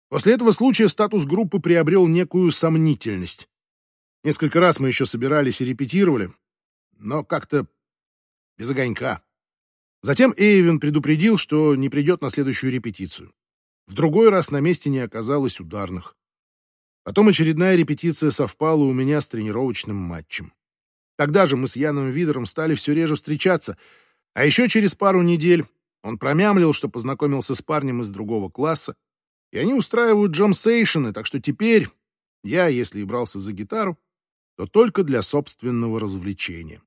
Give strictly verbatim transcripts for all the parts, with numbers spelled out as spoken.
После этого случая статус группы приобрел некую сомнительность. Несколько раз мы еще собирались и репетировали, но как-то без огонька. Затем Эйвен предупредил, что не придет на следующую репетицию. В другой раз на месте не оказалось ударных. Потом очередная репетиция совпала у меня с тренировочным матчем. Тогда же мы с Яном Видером стали все реже встречаться, а еще через пару недель он промямлил, что познакомился с парнем из другого класса, и они устраивают джам-сейшены, так что теперь я, если и брался за гитару, то только для собственного развлечения.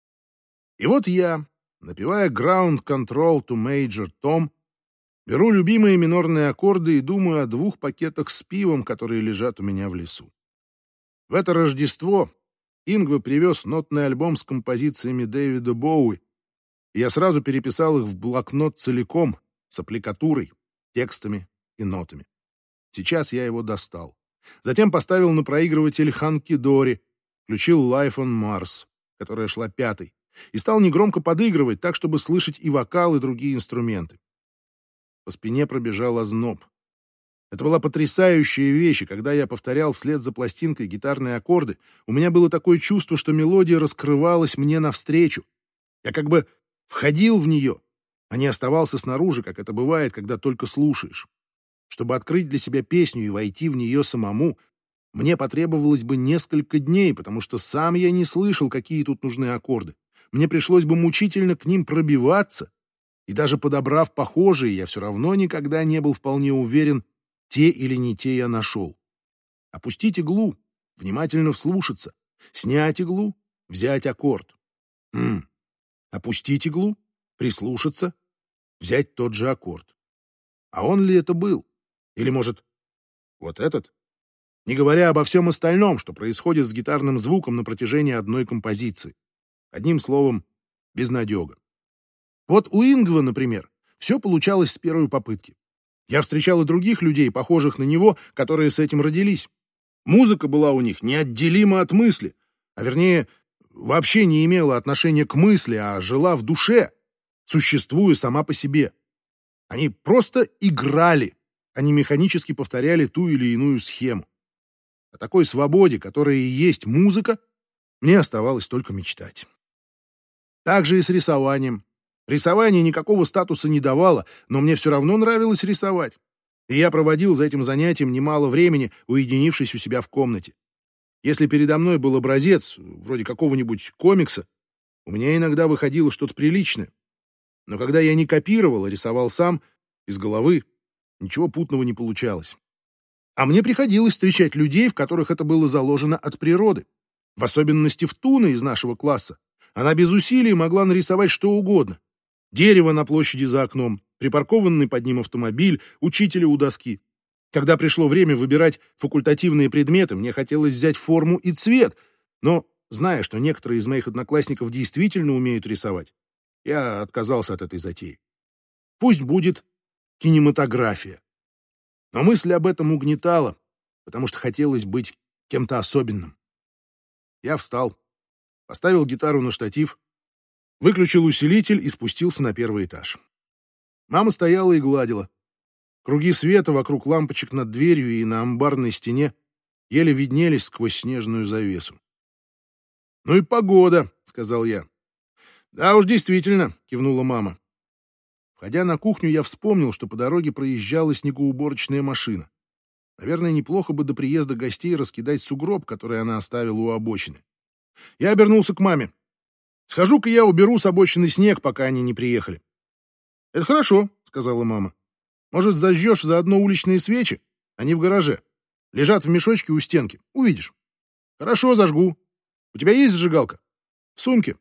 И вот я, напевая Ground Control to Major Tom, беру любимые минорные аккорды и думаю о двух пакетах с пивом, которые лежат у меня в лесу. В это Рождество Ингве привез нотный альбом с композициями Дэвида Боуи, и я сразу переписал их в блокнот целиком, с аппликатурой, текстами и нотами. Сейчас я его достал. Затем поставил на проигрыватель Ханки Дори, включил Life on Mars, которая шла пятой, и стал негромко подыгрывать так, чтобы слышать и вокал, и другие инструменты. По спине пробежал озноб. Это была потрясающая вещь, и когда я повторял вслед за пластинкой гитарные аккорды, у меня было такое чувство, что мелодия раскрывалась мне навстречу. Я как бы входил в нее, а не оставался снаружи, как это бывает, когда только слушаешь. Чтобы открыть для себя песню и войти в нее самому, мне потребовалось бы несколько дней, потому что сам я не слышал, какие тут нужны аккорды. Мне пришлось бы мучительно к ним пробиваться, и даже подобрав похожие, я все равно никогда не был вполне уверен, те или не те я нашел. Опустить иглу, внимательно вслушаться, снять иглу, взять аккорд. Хм. Опустить иглу, прислушаться, взять тот же аккорд. А он ли это был? Или, может, вот этот? Не говоря обо всем остальном, что происходит с гитарным звуком на протяжении одной композиции. Одним словом, безнадега. Вот у Ингве, например, все получалось с первой попытки. Я встречал и других людей, похожих на него, которые с этим родились. Музыка была у них неотделима от мысли, а вернее, вообще не имела отношения к мысли, а жила в душе, существуя сама по себе. Они просто играли, они механически повторяли ту или иную схему. О такой свободе, которая и есть музыка, мне оставалось только мечтать. Так же и с рисованием. Рисование никакого статуса не давало, но мне все равно нравилось рисовать. И я проводил за этим занятием немало времени, уединившись у себя в комнате. Если передо мной был образец, вроде какого-нибудь комикса, у меня иногда выходило что-то приличное. Но когда я не копировал, а рисовал сам, из головы, ничего путного не получалось. А мне приходилось встречать людей, в которых это было заложено от природы. В особенности в Туне из нашего класса. Она без усилий могла нарисовать что угодно. Дерево на площади за окном, припаркованный под ним автомобиль, учителя у доски. Когда пришло время выбирать факультативные предметы, мне хотелось взять форму и цвет, но, зная, что некоторые из моих одноклассников действительно умеют рисовать, я отказался от этой затеи. Пусть будет кинематография. Но мысль об этом угнетала, потому что хотелось быть кем-то особенным. Я встал, поставил гитару на штатив, выключил усилитель и спустился на первый этаж. Мама стояла и гладила. Круги света вокруг лампочек над дверью и на амбарной стене еле виднелись сквозь снежную завесу. «Ну и погода», — сказал я. «Да уж, действительно», — кивнула мама. Входя на кухню, я вспомнил, что по дороге проезжала снегоуборочная машина. Наверное, неплохо бы до приезда гостей раскидать сугроб, который она оставила у обочины. Я обернулся к маме. «Схожу-ка я уберу с обочины снег, пока они не приехали». «Это хорошо», — сказала мама. «Может, зажжешь заодно уличные свечи? Они в гараже. Лежат в мешочке у стенки. Увидишь». «Хорошо, зажгу. У тебя есть зажигалка?» «В сумке».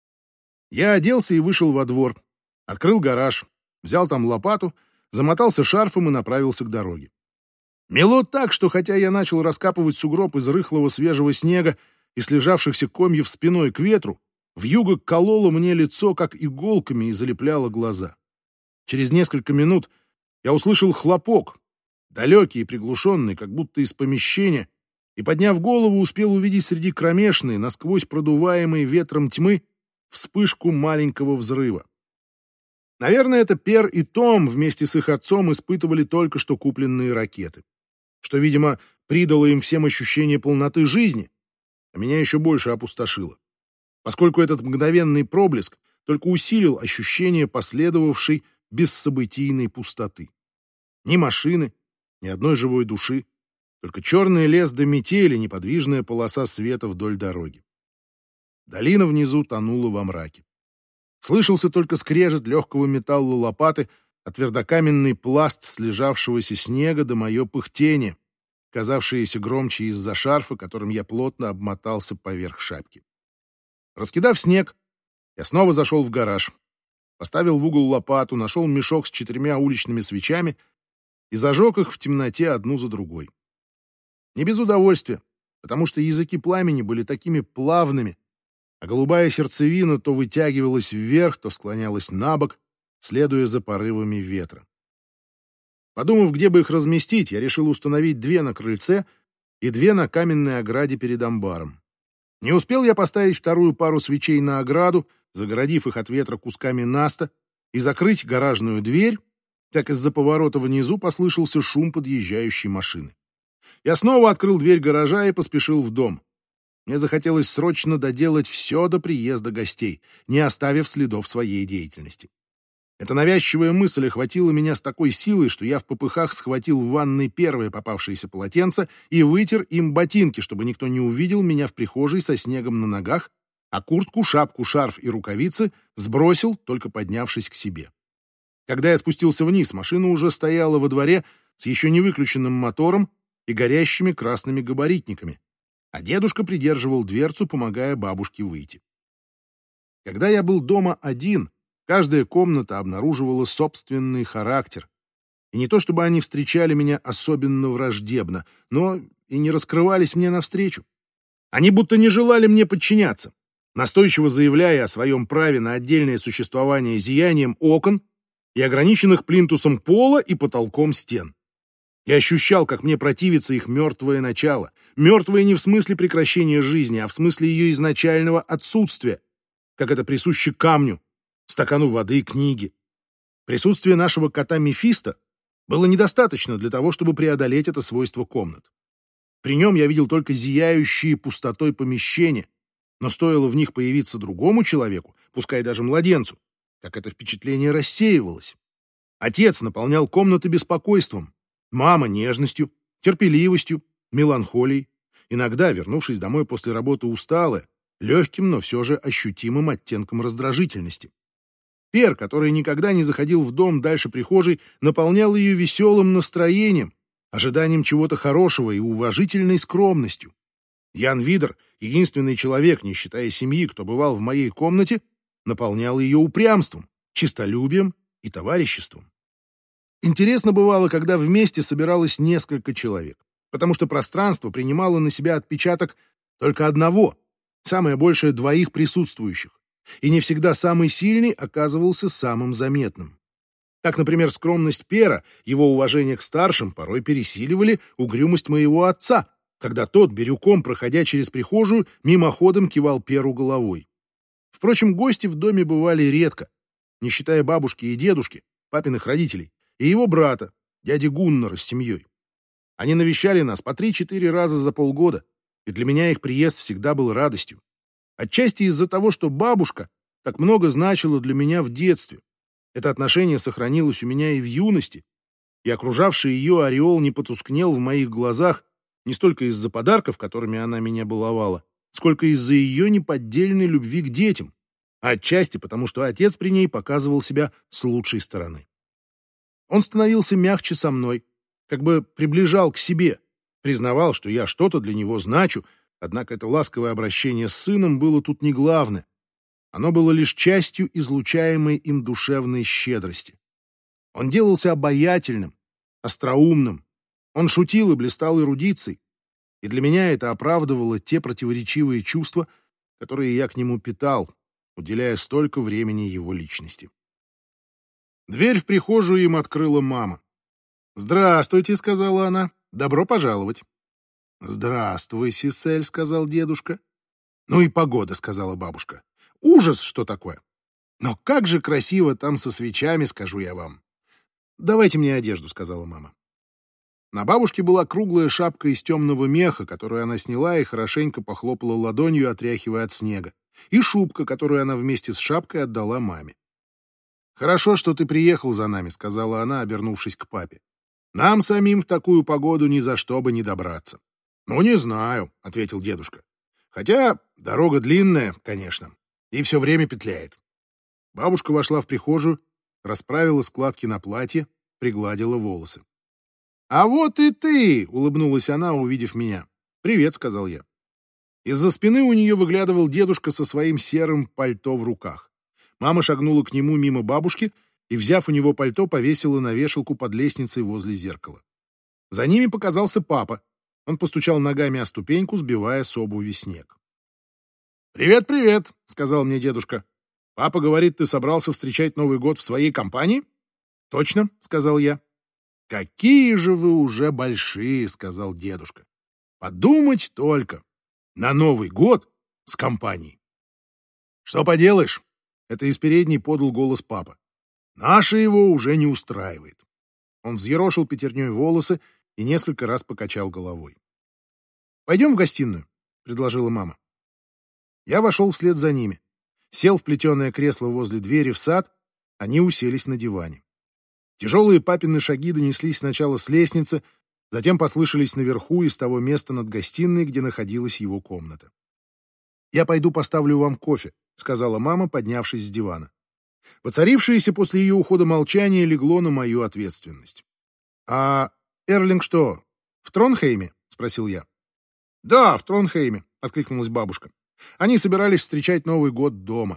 Я оделся и вышел во двор. Открыл гараж, взял там лопату, замотался шарфом и направился к дороге. Мело так, что хотя я начал раскапывать сугроб из рыхлого свежего снега и слежавшихся комьев спиной к ветру, вьюга колола мне лицо, как иголками, и залепляла глаза. Через несколько минут я услышал хлопок, далекий и приглушенный, как будто из помещения, и, подняв голову, успел увидеть среди кромешной, насквозь продуваемой ветром тьмы, вспышку маленького взрыва. Наверное, это Пер и Том вместе с их отцом испытывали только что купленные ракеты. что, видимо, придало им всем ощущение полноты жизни, а меня еще больше опустошило, поскольку этот мгновенный проблеск только усилил ощущение последовавшей бессобытийной пустоты. Ни машины, ни одной живой души, только черный лес до метели, неподвижная полоса света вдоль дороги. Долина внизу тонула во мраке. Слышался только скрежет легкого металла лопаты, а твердокаменный пласт слежавшегося снега до мое пыхтение, казавшееся громче из-за шарфа, которым я плотно обмотался поверх шапки. Раскидав снег, я снова зашел в гараж, поставил в угол лопату, нашел мешок с четырьмя уличными свечами и зажег их в темноте одну за другой. Не без удовольствия, потому что языки пламени были такими плавными, а голубая сердцевина то вытягивалась вверх, то склонялась на бок, следуя за порывами ветра. Подумав, где бы их разместить, я решил установить две на крыльце и две на каменной ограде перед амбаром. Не успел я поставить вторую пару свечей на ограду, загородив их от ветра кусками наста, и закрыть гаражную дверь, как из-за поворота внизу послышался шум подъезжающей машины. Я снова открыл дверь гаража и поспешил в дом. Мне захотелось срочно доделать все до приезда гостей, не оставив следов своей деятельности. Эта навязчивая мысль охватила меня с такой силой, что я в попыхах схватил в ванной первое попавшееся полотенце и вытер им ботинки, чтобы никто не увидел меня в прихожей со снегом на ногах, а куртку, шапку, шарф и рукавицы сбросил, только поднявшись к себе. Когда я спустился вниз, машина уже стояла во дворе с еще не выключенным мотором и горящими красными габаритниками, а дедушка придерживал дверцу, помогая бабушке выйти. Когда я был дома один, каждая комната обнаруживала собственный характер. И не то чтобы они встречали меня особенно враждебно, но и не раскрывались мне навстречу. Они будто не желали мне подчиняться, настойчиво заявляя о своем праве на отдельное существование зиянием окон и ограниченных плинтусом пола и потолком стен. Я ощущал, как мне противится их мертвое начало. Мертвое не в смысле прекращения жизни, а в смысле ее изначального отсутствия, как это присуще камню, стакану воды и книге. Присутствие нашего кота Мефисто было недостаточно для того, чтобы преодолеть это свойство комнат. При нем я видел только зияющие пустотой помещения, но стоило в них появиться другому человеку, пускай даже младенцу, как это впечатление рассеивалось. Отец наполнял комнаты беспокойством, мама — нежностью, терпеливостью, меланхолией, иногда, вернувшись домой после работы усталая, легким, но все же ощутимым оттенком раздражительности. Пер, который никогда не заходил в дом дальше прихожей, наполнял ее веселым настроением, ожиданием чего-то хорошего и уважительной скромностью. Ян Видер, единственный человек, не считая семьи, кто бывал в моей комнате, наполнял ее упрямством, честолюбием и товариществом. Интересно бывало, когда вместе собиралось несколько человек, потому что пространство принимало на себя отпечаток только одного, самое большее двоих присутствующих, и не всегда самый сильный оказывался самым заметным. Так, например, скромность Пера, его уважение к старшим порой пересиливали угрюмость моего отца, когда тот, бирюком проходя через прихожую, мимоходом кивал Перу головой. Впрочем, гости в доме бывали редко, не считая бабушки и дедушки, папиных родителей, и его брата, дяди Гуннара, с семьей. Они навещали нас по три-четыре раза за полгода, и для меня их приезд всегда был радостью. Отчасти из-за того, что бабушка так много значила для меня в детстве. Это отношение сохранилось у меня и в юности, и окружавший ее ореол не потускнел в моих глазах не столько из-за подарков, которыми она меня баловала, сколько из-за ее неподдельной любви к детям, а отчасти потому, что отец при ней показывал себя с лучшей стороны. Он становился мягче со мной, как бы приближал к себе, признавал, что я что-то для него значу, однако это ласковое обращение с сыном было тут не главное. Оно было лишь частью излучаемой им душевной щедрости. Он делался обаятельным, остроумным. Он шутил и блистал эрудицией, и для меня это оправдывало те противоречивые чувства, которые я к нему питал, уделяя столько времени его личности. Дверь в прихожую им открыла мама. «Здравствуйте», — сказала она. «Добро пожаловать». «Здравствуй, Сисель», — сказал дедушка. «Ну и погода», — сказала бабушка. «Ужас, что такое! Но как же красиво там со свечами, скажу я вам». «Давайте мне одежду», — сказала мама. На бабушке была круглая шапка из темного меха, которую она сняла и хорошенько похлопала ладонью, отряхивая от снега, и шубка, которую она вместе с шапкой отдала маме. «Хорошо, что ты приехал за нами», — сказала она, обернувшись к папе. «Нам самим в такую погоду ни за что бы не добраться». «Ну, не знаю», — ответил дедушка. «Хотя дорога длинная, конечно, и все время петляет». Бабушка вошла в прихожую, расправила складки на платье, пригладила волосы. «А вот и ты!» — улыбнулась она, увидев меня. «Привет», — сказал я. Из-за спины у нее выглядывал дедушка со своим серым пальто в руках. Мама шагнула к нему мимо бабушки и, взяв у него пальто, повесила на вешалку под лестницей возле зеркала. За ними показался папа. Он постучал ногами о ступеньку, сбивая с обуви снег. «Привет, привет», — сказал мне дедушка. «Папа говорит, ты собрался встречать Новый год в своей компании?» «Точно», — сказал я. «Какие же вы уже большие», — сказал дедушка. «Подумать только, на Новый год с компанией». «Что поделаешь?» — это из передней подал голос папа. «Наша его уже не устраивает». Он взъерошил пятерней волосы и несколько раз покачал головой. «Пойдем в гостиную», — предложила мама. Я вошел вслед за ними. Сел в плетеное кресло возле двери в сад, они уселись на диване. Тяжелые папины шаги донеслись сначала с лестницы, затем послышались наверху из того места над гостиной, где находилась его комната. «Я пойду поставлю вам кофе», — сказала мама, поднявшись с дивана. Воцарившееся после ее ухода молчание легло на мою ответственность. «А Эрлинг что, в Тронхейме?» — спросил я. «Да, в Тронхейме», — откликнулась бабушка. Они собирались встречать Новый год дома.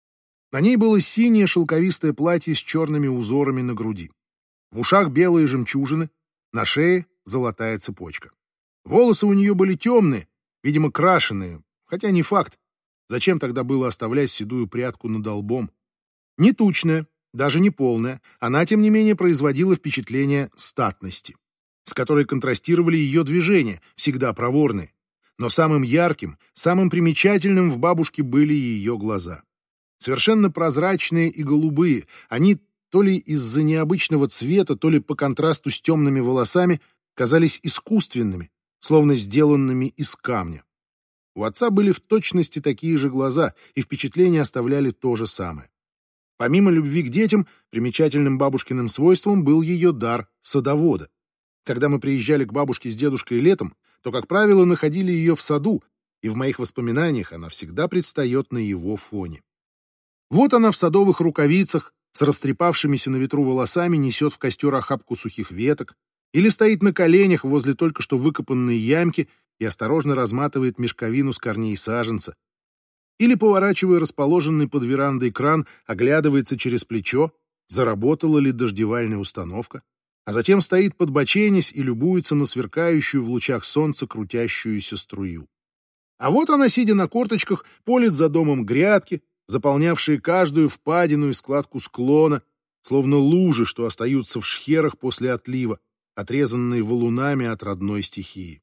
На ней было синее шелковистое платье с черными узорами на груди. В ушах белые жемчужины, на шее золотая цепочка. Волосы у нее были темные, видимо, крашеные, хотя не факт. Зачем тогда было оставлять седую прядку над лбом? Не тучная, даже не полная, она, тем не менее, производила впечатление статности, с которой контрастировали ее движения, всегда проворные. Но самым ярким, самым примечательным в бабушке были ее глаза. Совершенно прозрачные и голубые, они то ли из-за необычного цвета, то ли по контрасту с темными волосами казались искусственными, словно сделанными из камня. У отца были в точности такие же глаза, и впечатления оставляли то же самое. Помимо любви к детям, примечательным бабушкиным свойством был ее дар садовода. Когда мы приезжали к бабушке с дедушкой летом, то, как правило, находили ее в саду, и в моих воспоминаниях она всегда предстает на его фоне. Вот она в садовых рукавицах, с растрепавшимися на ветру волосами, несет в костер охапку сухих веток, или стоит на коленях возле только что выкопанной ямки и осторожно разматывает мешковину с корней саженца, или, поворачивая расположенный под верандой кран, оглядывается через плечо, заработала ли дождевальная установка, а затем стоит подбоченясь и любуется на сверкающую в лучах солнца крутящуюся струю. А вот она, сидя на корточках, полет за домом грядки, заполнявшие каждую впадину и складку склона, словно лужи, что остаются в шхерах после отлива, отрезанные валунами от родной стихии.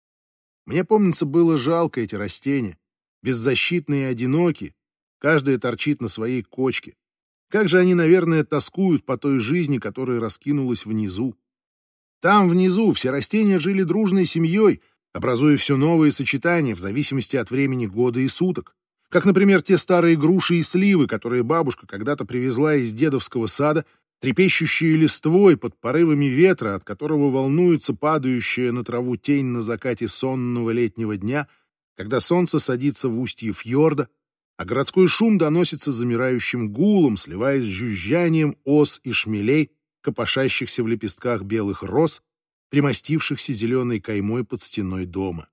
Мне, помнится, было жалко эти растения, беззащитные и одинокие, каждая торчит на своей кочке. Как же они, наверное, тоскуют по той жизни, которая раскинулась внизу. Там, внизу, все растения жили дружной семьей, образуя все новые сочетания в зависимости от времени года и суток. Как, например, те старые груши и сливы, которые бабушка когда-то привезла из дедовского сада, трепещущие листвой под порывами ветра, от которого волнуется падающая на траву тень на закате сонного летнего дня, когда солнце садится в устье фьорда, а городской шум доносится замирающим гулом, сливаясь с жужжанием ос и шмелей, копошащихся в лепестках белых роз, примостившихся зеленой каймой под стеной дома.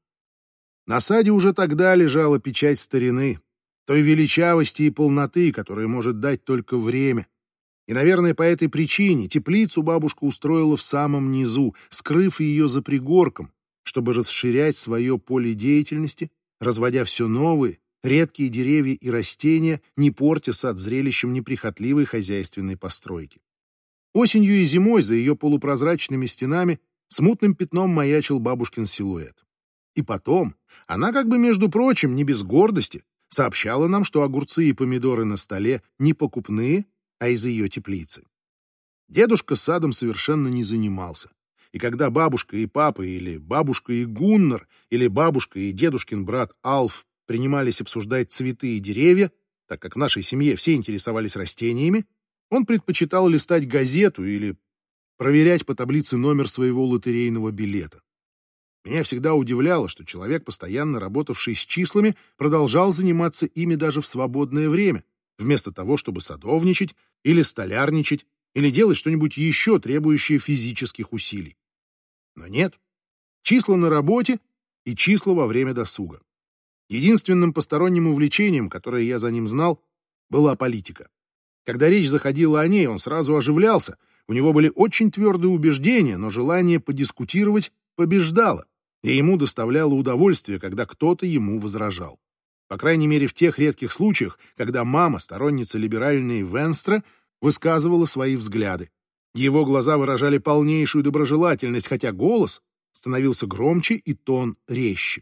На саде уже тогда лежала печать старины, той величавости и полноты, которую может дать только время. И, наверное, по этой причине теплицу бабушка устроила в самом низу, скрыв ее за пригорком, чтобы расширять свое поле деятельности, разводя все новые, редкие деревья и растения, не портя сад зрелищем неприхотливой хозяйственной постройки. Осенью и зимой за ее полупрозрачными стенами смутным пятном маячил бабушкин силуэт. И потом она, как бы между прочим, не без гордости, сообщала нам, что огурцы и помидоры на столе не покупные, а из ее теплицы. Дедушка садом совершенно не занимался. И когда бабушка и папа, или бабушка и Гуннар, или бабушка и дедушкин брат Алф принимались обсуждать цветы и деревья, так как в нашей семье все интересовались растениями, он предпочитал листать газету или проверять по таблице номер своего лотерейного билета. Меня всегда удивляло, что человек, постоянно работавший с числами, продолжал заниматься ими даже в свободное время, вместо того, чтобы садовничать или столярничать, или делать что-нибудь еще, требующее физических усилий. Но нет. Числа на работе и числа во время досуга. Единственным посторонним увлечением, которое я за ним знал, была политика. Когда речь заходила о ней, он сразу оживлялся. У него были очень твердые убеждения, но желание подискутировать побеждало, и ему доставляло удовольствие, когда кто-то ему возражал. По крайней мере, в тех редких случаях, когда мама, сторонница либеральной Венстра, высказывала свои взгляды. Его глаза выражали полнейшую доброжелательность, хотя голос становился громче и тон резче.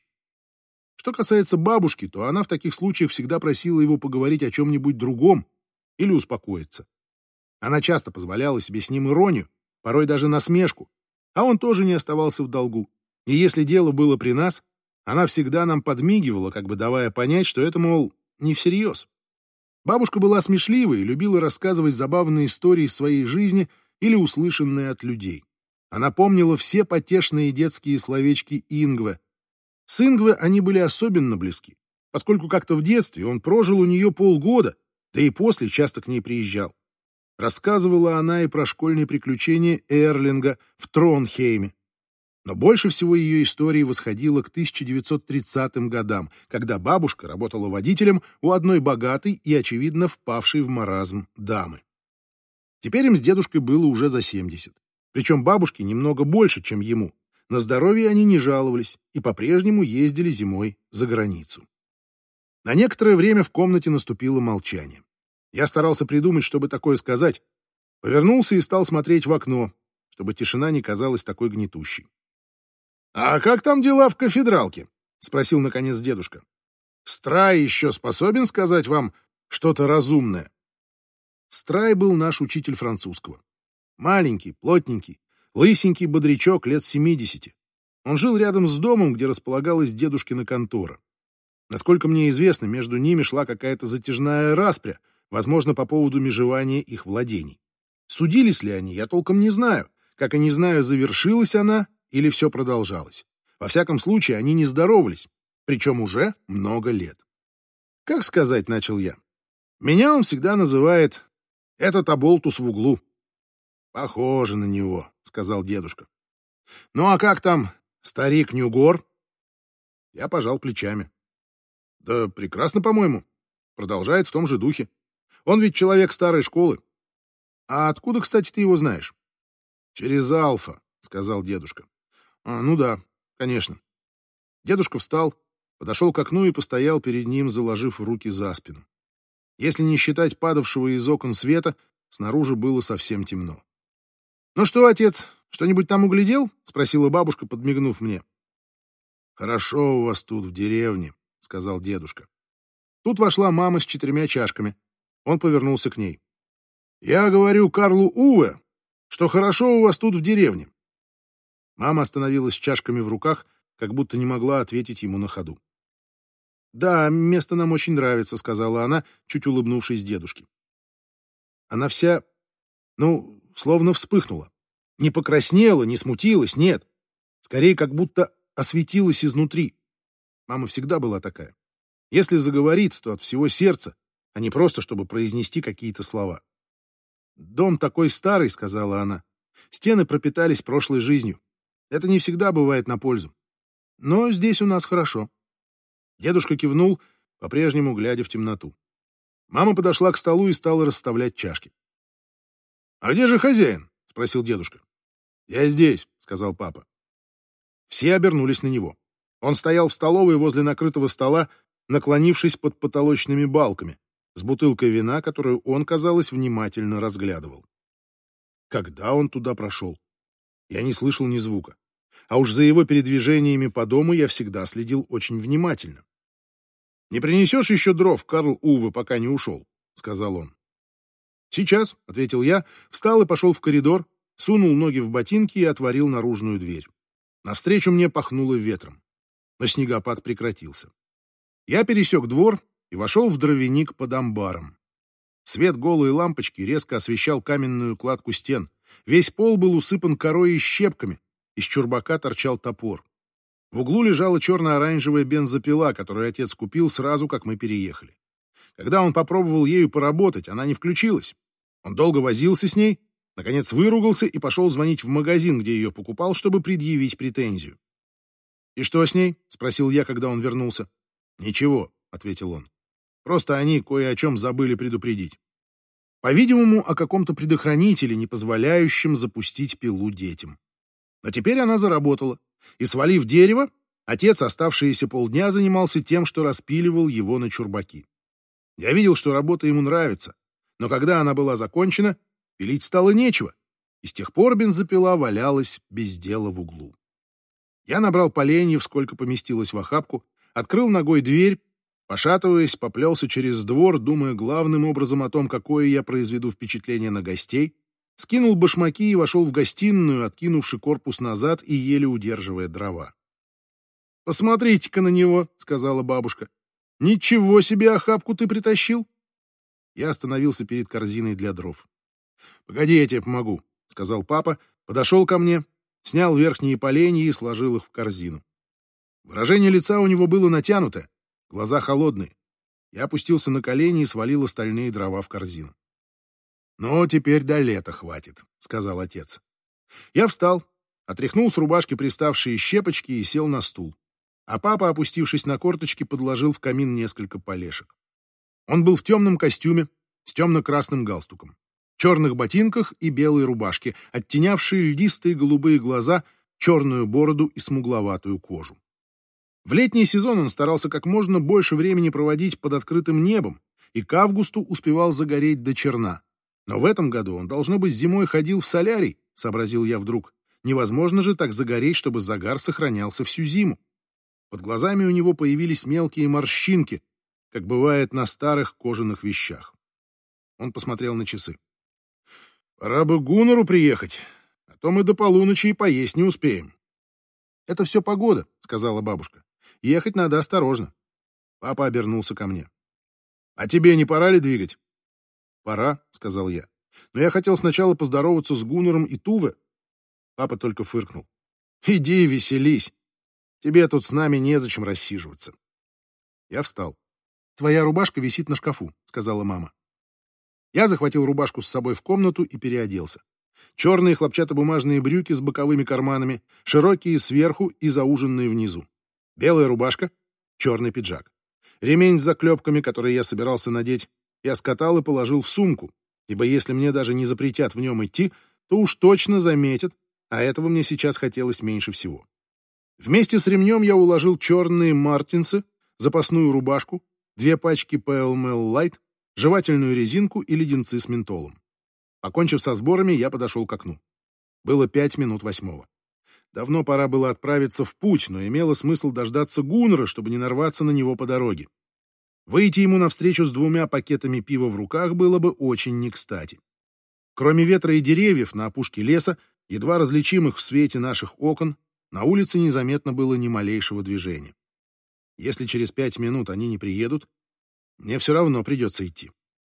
Что касается бабушки, то она в таких случаях всегда просила его поговорить о чем-нибудь другом или успокоиться. Она часто позволяла себе с ним иронию, порой даже насмешку, а он тоже не оставался в долгу. И если дело было при нас, она всегда нам подмигивала, как бы давая понять, что это, мол, не всерьез. Бабушка была смешливой и любила рассказывать забавные истории из своей жизни или услышанные от людей. Она помнила все потешные детские словечки Ингве. С Ингве они были особенно близки, поскольку как-то в детстве он прожил у нее полгода, да и после часто к ней приезжал. Рассказывала она и про школьные приключения Эрлинга в Тронхейме. Но больше всего ее истории восходило к тысяча девятьсот тридцатым годам, когда бабушка работала водителем у одной богатой и, очевидно, впавшей в маразм дамы. Теперь им с дедушкой было уже за семьдесят. Причем бабушке немного больше, чем ему. На здоровье они не жаловались и по-прежнему ездили зимой за границу. На некоторое время в комнате наступило молчание. Я старался придумать, чтобы такое сказать. Повернулся и стал смотреть в окно, чтобы тишина не казалась такой гнетущей. «А как там дела в кафедралке?» — спросил, наконец, дедушка. «Страй еще способен сказать вам что-то разумное?» Страй был наш учитель французского. Маленький, плотненький, лысенький бодрячок лет семидесяти. Он жил рядом с домом, где располагалась дедушкина контора. Насколько мне известно, между ними шла какая-то затяжная распря, возможно, по поводу межевания их владений. Судились ли они, я толком не знаю. Как и не знаю, завершилась она или все продолжалось. Во всяком случае, они не здоровались, причем уже много лет. «Как сказать», — начал я. «Меня он всегда называет этот оболтус в углу». «Похоже на него», — сказал дедушка. «Ну а как там старик Нюгор?» Я пожал плечами. «Да прекрасно, по-моему. Продолжает в том же духе. Он ведь человек старой школы. А откуда, кстати, ты его знаешь?» «Через Алфа», — сказал дедушка. «А, ну да, конечно». Дедушка встал, подошел к окну и постоял перед ним, заложив руки за спину. Если не считать падавшего из окон света, снаружи было совсем темно. «Ну что, отец, что-нибудь там углядел?» — спросила бабушка, подмигнув мне. «Хорошо у вас тут в деревне», — сказал дедушка. Тут вошла мама с четырьмя чашками. Он повернулся к ней. «Я говорю Карлу Уве, что хорошо у вас тут в деревне». Мама остановилась с чашками в руках, как будто не могла ответить ему на ходу. «Да, место нам очень нравится», — сказала она, чуть улыбнувшись дедушке. Она вся, ну, словно вспыхнула. Не покраснела, не смутилась, нет. Скорее, как будто осветилась изнутри. Мама всегда была такая. Если заговорит, то от всего сердца, а не просто, чтобы произнести какие-то слова. «Дом такой старый», — сказала она. «Стены пропитались прошлой жизнью. Это не всегда бывает на пользу. Но здесь у нас хорошо». Дедушка кивнул, по-прежнему глядя в темноту. Мама подошла к столу и стала расставлять чашки. «А где же хозяин?» — спросил дедушка. «Я здесь», — сказал папа. Все обернулись на него. Он стоял в столовой возле накрытого стола, наклонившись под потолочными балками, с бутылкой вина, которую он, казалось, внимательно разглядывал. Когда он туда прошел? Я не слышал ни звука. А уж за его передвижениями по дому я всегда следил очень внимательно. «Не принесешь еще дров, Карл Уве, пока не ушел?» — сказал он. «Сейчас», — ответил я, встал и пошел в коридор, сунул ноги в ботинки и отворил наружную дверь. Навстречу мне пахнуло ветром, но снегопад прекратился. Я пересек двор и вошел в дровяник под амбаром. Свет голой лампочки резко освещал каменную кладку стен. Весь пол был усыпан корой и щепками, из чурбака торчал топор. В углу лежала черно-оранжевая бензопила, которую отец купил сразу, как мы переехали. Когда он попробовал ею поработать, она не включилась. Он долго возился с ней, наконец выругался и пошел звонить в магазин, где ее покупал, чтобы предъявить претензию. «И что с ней?» — спросил я, когда он вернулся. «Ничего», — ответил он. «Просто они кое о чем забыли предупредить. По-видимому, о каком-то предохранителе, не позволяющем запустить пилу детям. Но теперь она заработала, и, свалив дерево, отец оставшиеся полдня занимался тем, что распиливал его на чурбаки. Я видел, что работа ему нравится, но когда она была закончена, пилить стало нечего, и с тех пор бензопила валялась без дела в углу. Я набрал поленьев, сколько поместилось в охапку, открыл ногой дверь, пошатываясь, поплелся через двор, думая главным образом о том, какое я произведу впечатление на гостей, скинул башмаки и вошел в гостиную, откинувши корпус назад и еле удерживая дрова. «Посмотрите-ка на него», — сказала бабушка. «Ничего себе охапку ты притащил!» Я остановился перед корзиной для дров. «Погоди, я тебе помогу», — сказал папа, подошел ко мне, снял верхние поленья и сложил их в корзину. Выражение лица у него было натянутое, глаза холодные. Я опустился на колени и свалил остальные дрова в корзину. «Ну, теперь до лета хватит», — сказал отец. Я встал, отряхнул с рубашки приставшие щепочки и сел на стул. А папа, опустившись на корточки, подложил в камин несколько полешек. Он был в темном костюме с темно-красным галстуком, черных ботинках и белой рубашке, оттенявшие льдистые голубые глаза, черную бороду и смугловатую кожу. В летний сезон он старался как можно больше времени проводить под открытым небом и к августу успевал загореть до черна. Но в этом году он, должно быть, зимой ходил в солярий, сообразил я вдруг. Невозможно же так загореть, чтобы загар сохранялся всю зиму. Под глазами у него появились мелкие морщинки, как бывает на старых кожаных вещах. Он посмотрел на часы. «Пора бы Гуннеру приехать, а то мы до полуночи и поесть не успеем». «Это все погода», — сказала бабушка. «Ехать надо осторожно». Папа обернулся ко мне. «А тебе не пора ли двигать?» «Пора», — сказал я. «Но я хотел сначала поздороваться с Гуннером и Туве». Папа только фыркнул. «Иди веселись. Тебе тут с нами незачем рассиживаться». Я встал. «Твоя рубашка висит на шкафу», — сказала мама. Я захватил рубашку с собой в комнату и переоделся. Черные хлопчатобумажные брюки с боковыми карманами, широкие сверху и зауженные внизу. Белая рубашка, черный пиджак. Ремень с заклепками, который я собирался надеть, я скатал и положил в сумку, ибо если мне даже не запретят в нем идти, то уж точно заметят, а этого мне сейчас хотелось меньше всего. Вместе с ремнем я уложил черные мартинсы, запасную рубашку, две пачки пи эл эм эл Light, жевательную резинку и леденцы с ментолом. Покончив со сборами, я подошел к окну. Было пять минут восьмого. Давно пора было отправиться в путь, но имело смысл дождаться Гуннера, чтобы не нарваться на него по дороге. Выйти ему навстречу с двумя пакетами пива в руках было бы очень не кстати. Кроме ветра и деревьев на опушке леса, едва различимых в свете наших окон, на улице незаметно было ни малейшего движения. Если через пять минут они не приедут, мне все равно придется идти.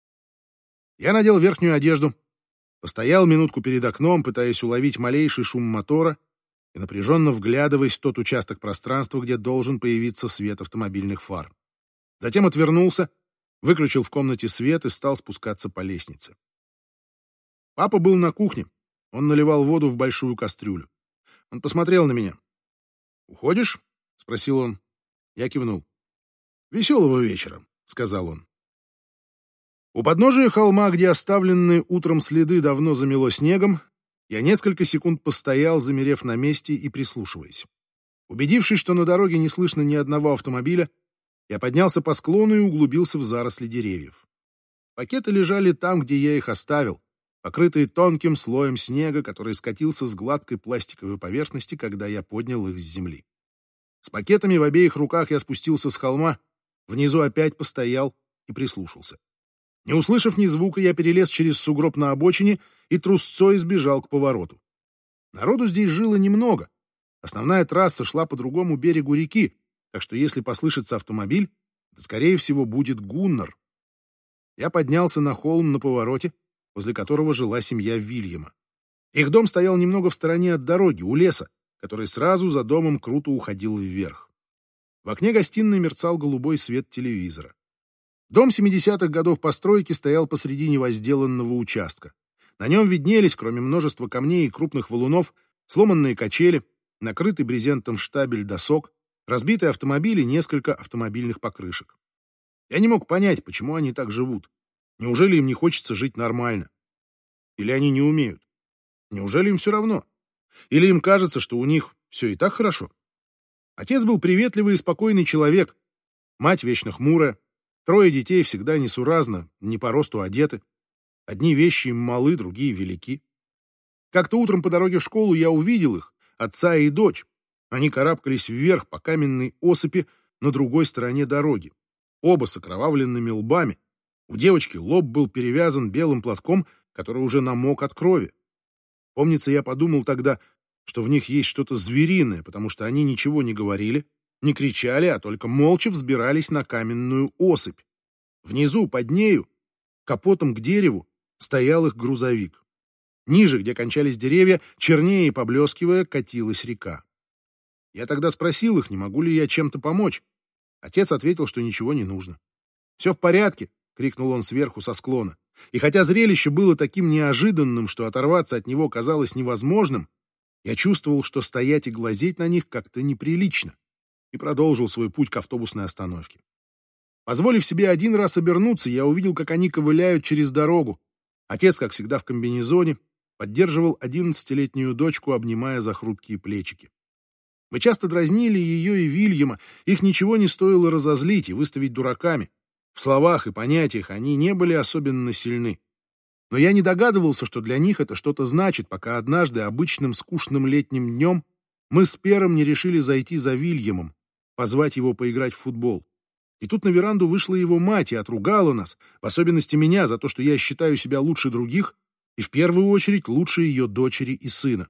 Я надел верхнюю одежду, постоял минутку перед окном, пытаясь уловить малейший шум мотора и напряженно вглядываясь в тот участок пространства, где должен появиться свет автомобильных фар. Затем отвернулся, выключил в комнате свет и стал спускаться по лестнице. Папа был на кухне. Он наливал воду в большую кастрюлю. Он посмотрел на меня. «Уходишь?» — спросил он. Я кивнул. «Веселого вечера», — сказал он. У подножия холма, где оставленные утром следы давно замело снегом, я несколько секунд постоял, замерев на месте и прислушиваясь. Убедившись, что на дороге не слышно ни одного автомобиля, я поднялся по склону и углубился в заросли деревьев. Пакеты лежали там, где я их оставил, покрытые тонким слоем снега, который скатился с гладкой пластиковой поверхности, когда я поднял их с земли. С пакетами в обеих руках я спустился с холма, внизу опять постоял и прислушался. Не услышав ни звука, я перелез через сугроб на обочине и трусцой сбежал к повороту. Народу здесь жило немного. Основная трасса шла по другому берегу реки, так что если послышится автомобиль, то, скорее всего, будет Гуннар. Я поднялся на холм на повороте, возле которого жила семья Вильяма. Их дом стоял немного в стороне от дороги, у леса, который сразу за домом круто уходил вверх. В окне гостиной мерцал голубой свет телевизора. Дом семидесятых годов постройки стоял посредине возделанного участка. На нем виднелись, кроме множества камней и крупных валунов, сломанные качели, накрытый брезентом штабель досок, разбитые автомобили, несколько автомобильных покрышек. Я не мог понять, почему они так живут. Неужели им не хочется жить нормально? Или они не умеют? Неужели им все равно? Или им кажется, что у них все и так хорошо? Отец был приветливый и спокойный человек, мать вечно хмурая, трое детей всегда несуразно, не по росту одеты. Одни вещи им малы, другие велики. Как-то утром по дороге в школу я увидел их, отца и дочь. Они карабкались вверх по каменной осыпи на другой стороне дороги, оба с окровавленными лбами. У девочки лоб был перевязан белым платком, который уже намок от крови. Помнится, я подумал тогда, что в них есть что-то звериное, потому что они ничего не говорили, не кричали, а только молча взбирались на каменную осыпь. Внизу, под нею, капотом к дереву, стоял их грузовик. Ниже, где кончались деревья, чернее и поблескивая, катилась река. Я тогда спросил их, не могу ли я чем-то помочь. Отец ответил, что ничего не нужно. «Все в порядке!» — крикнул он сверху со склона. И хотя зрелище было таким неожиданным, что оторваться от него казалось невозможным, я чувствовал, что стоять и глазеть на них как-то неприлично, и продолжил свой путь к автобусной остановке. Позволив себе один раз обернуться, я увидел, как они ковыляют через дорогу. Отец, как всегда в комбинезоне, поддерживал одиннадцатилетнюю дочку, обнимая за хрупкие плечики. Мы часто дразнили ее и Вильяма, их ничего не стоило разозлить и выставить дураками. В словах и понятиях они не были особенно сильны. Но я не догадывался, что для них это что-то значит, пока однажды обычным скучным летним днем мы с Пером не решили зайти за Вильямом, позвать его поиграть в футбол. И тут на веранду вышла его мать и отругала нас, в особенности меня, за то, что я считаю себя лучше других и в первую очередь лучше ее дочери и сына.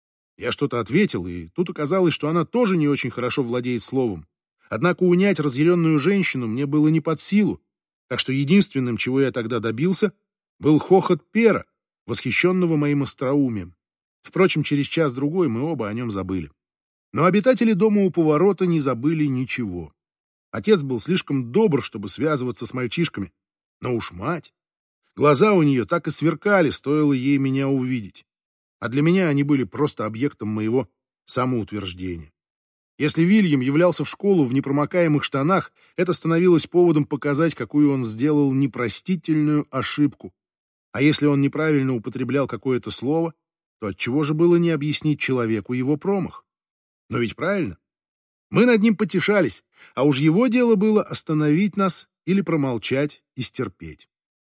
Я что-то ответил, и тут оказалось, что она тоже не очень хорошо владеет словом. Однако унять разъяренную женщину мне было не под силу, так что единственным, чего я тогда добился, был хохот Пера, восхищенного моим остроумием. Впрочем, через час-другой мы оба о нем забыли. Но обитатели дома у поворота не забыли ничего. Отец был слишком добр, чтобы связываться с мальчишками. Но уж мать! Глаза у нее так и сверкали, стоило ей меня увидеть. А для меня они были просто объектом моего самоутверждения. Если Вильям являлся в школу в непромокаемых штанах, это становилось поводом показать, какую он сделал непростительную ошибку. А если он неправильно употреблял какое-то слово, то отчего же было не объяснить человеку его промах? Но ведь правильно. Мы над ним потешались, а уж его дело было остановить нас или промолчать и стерпеть.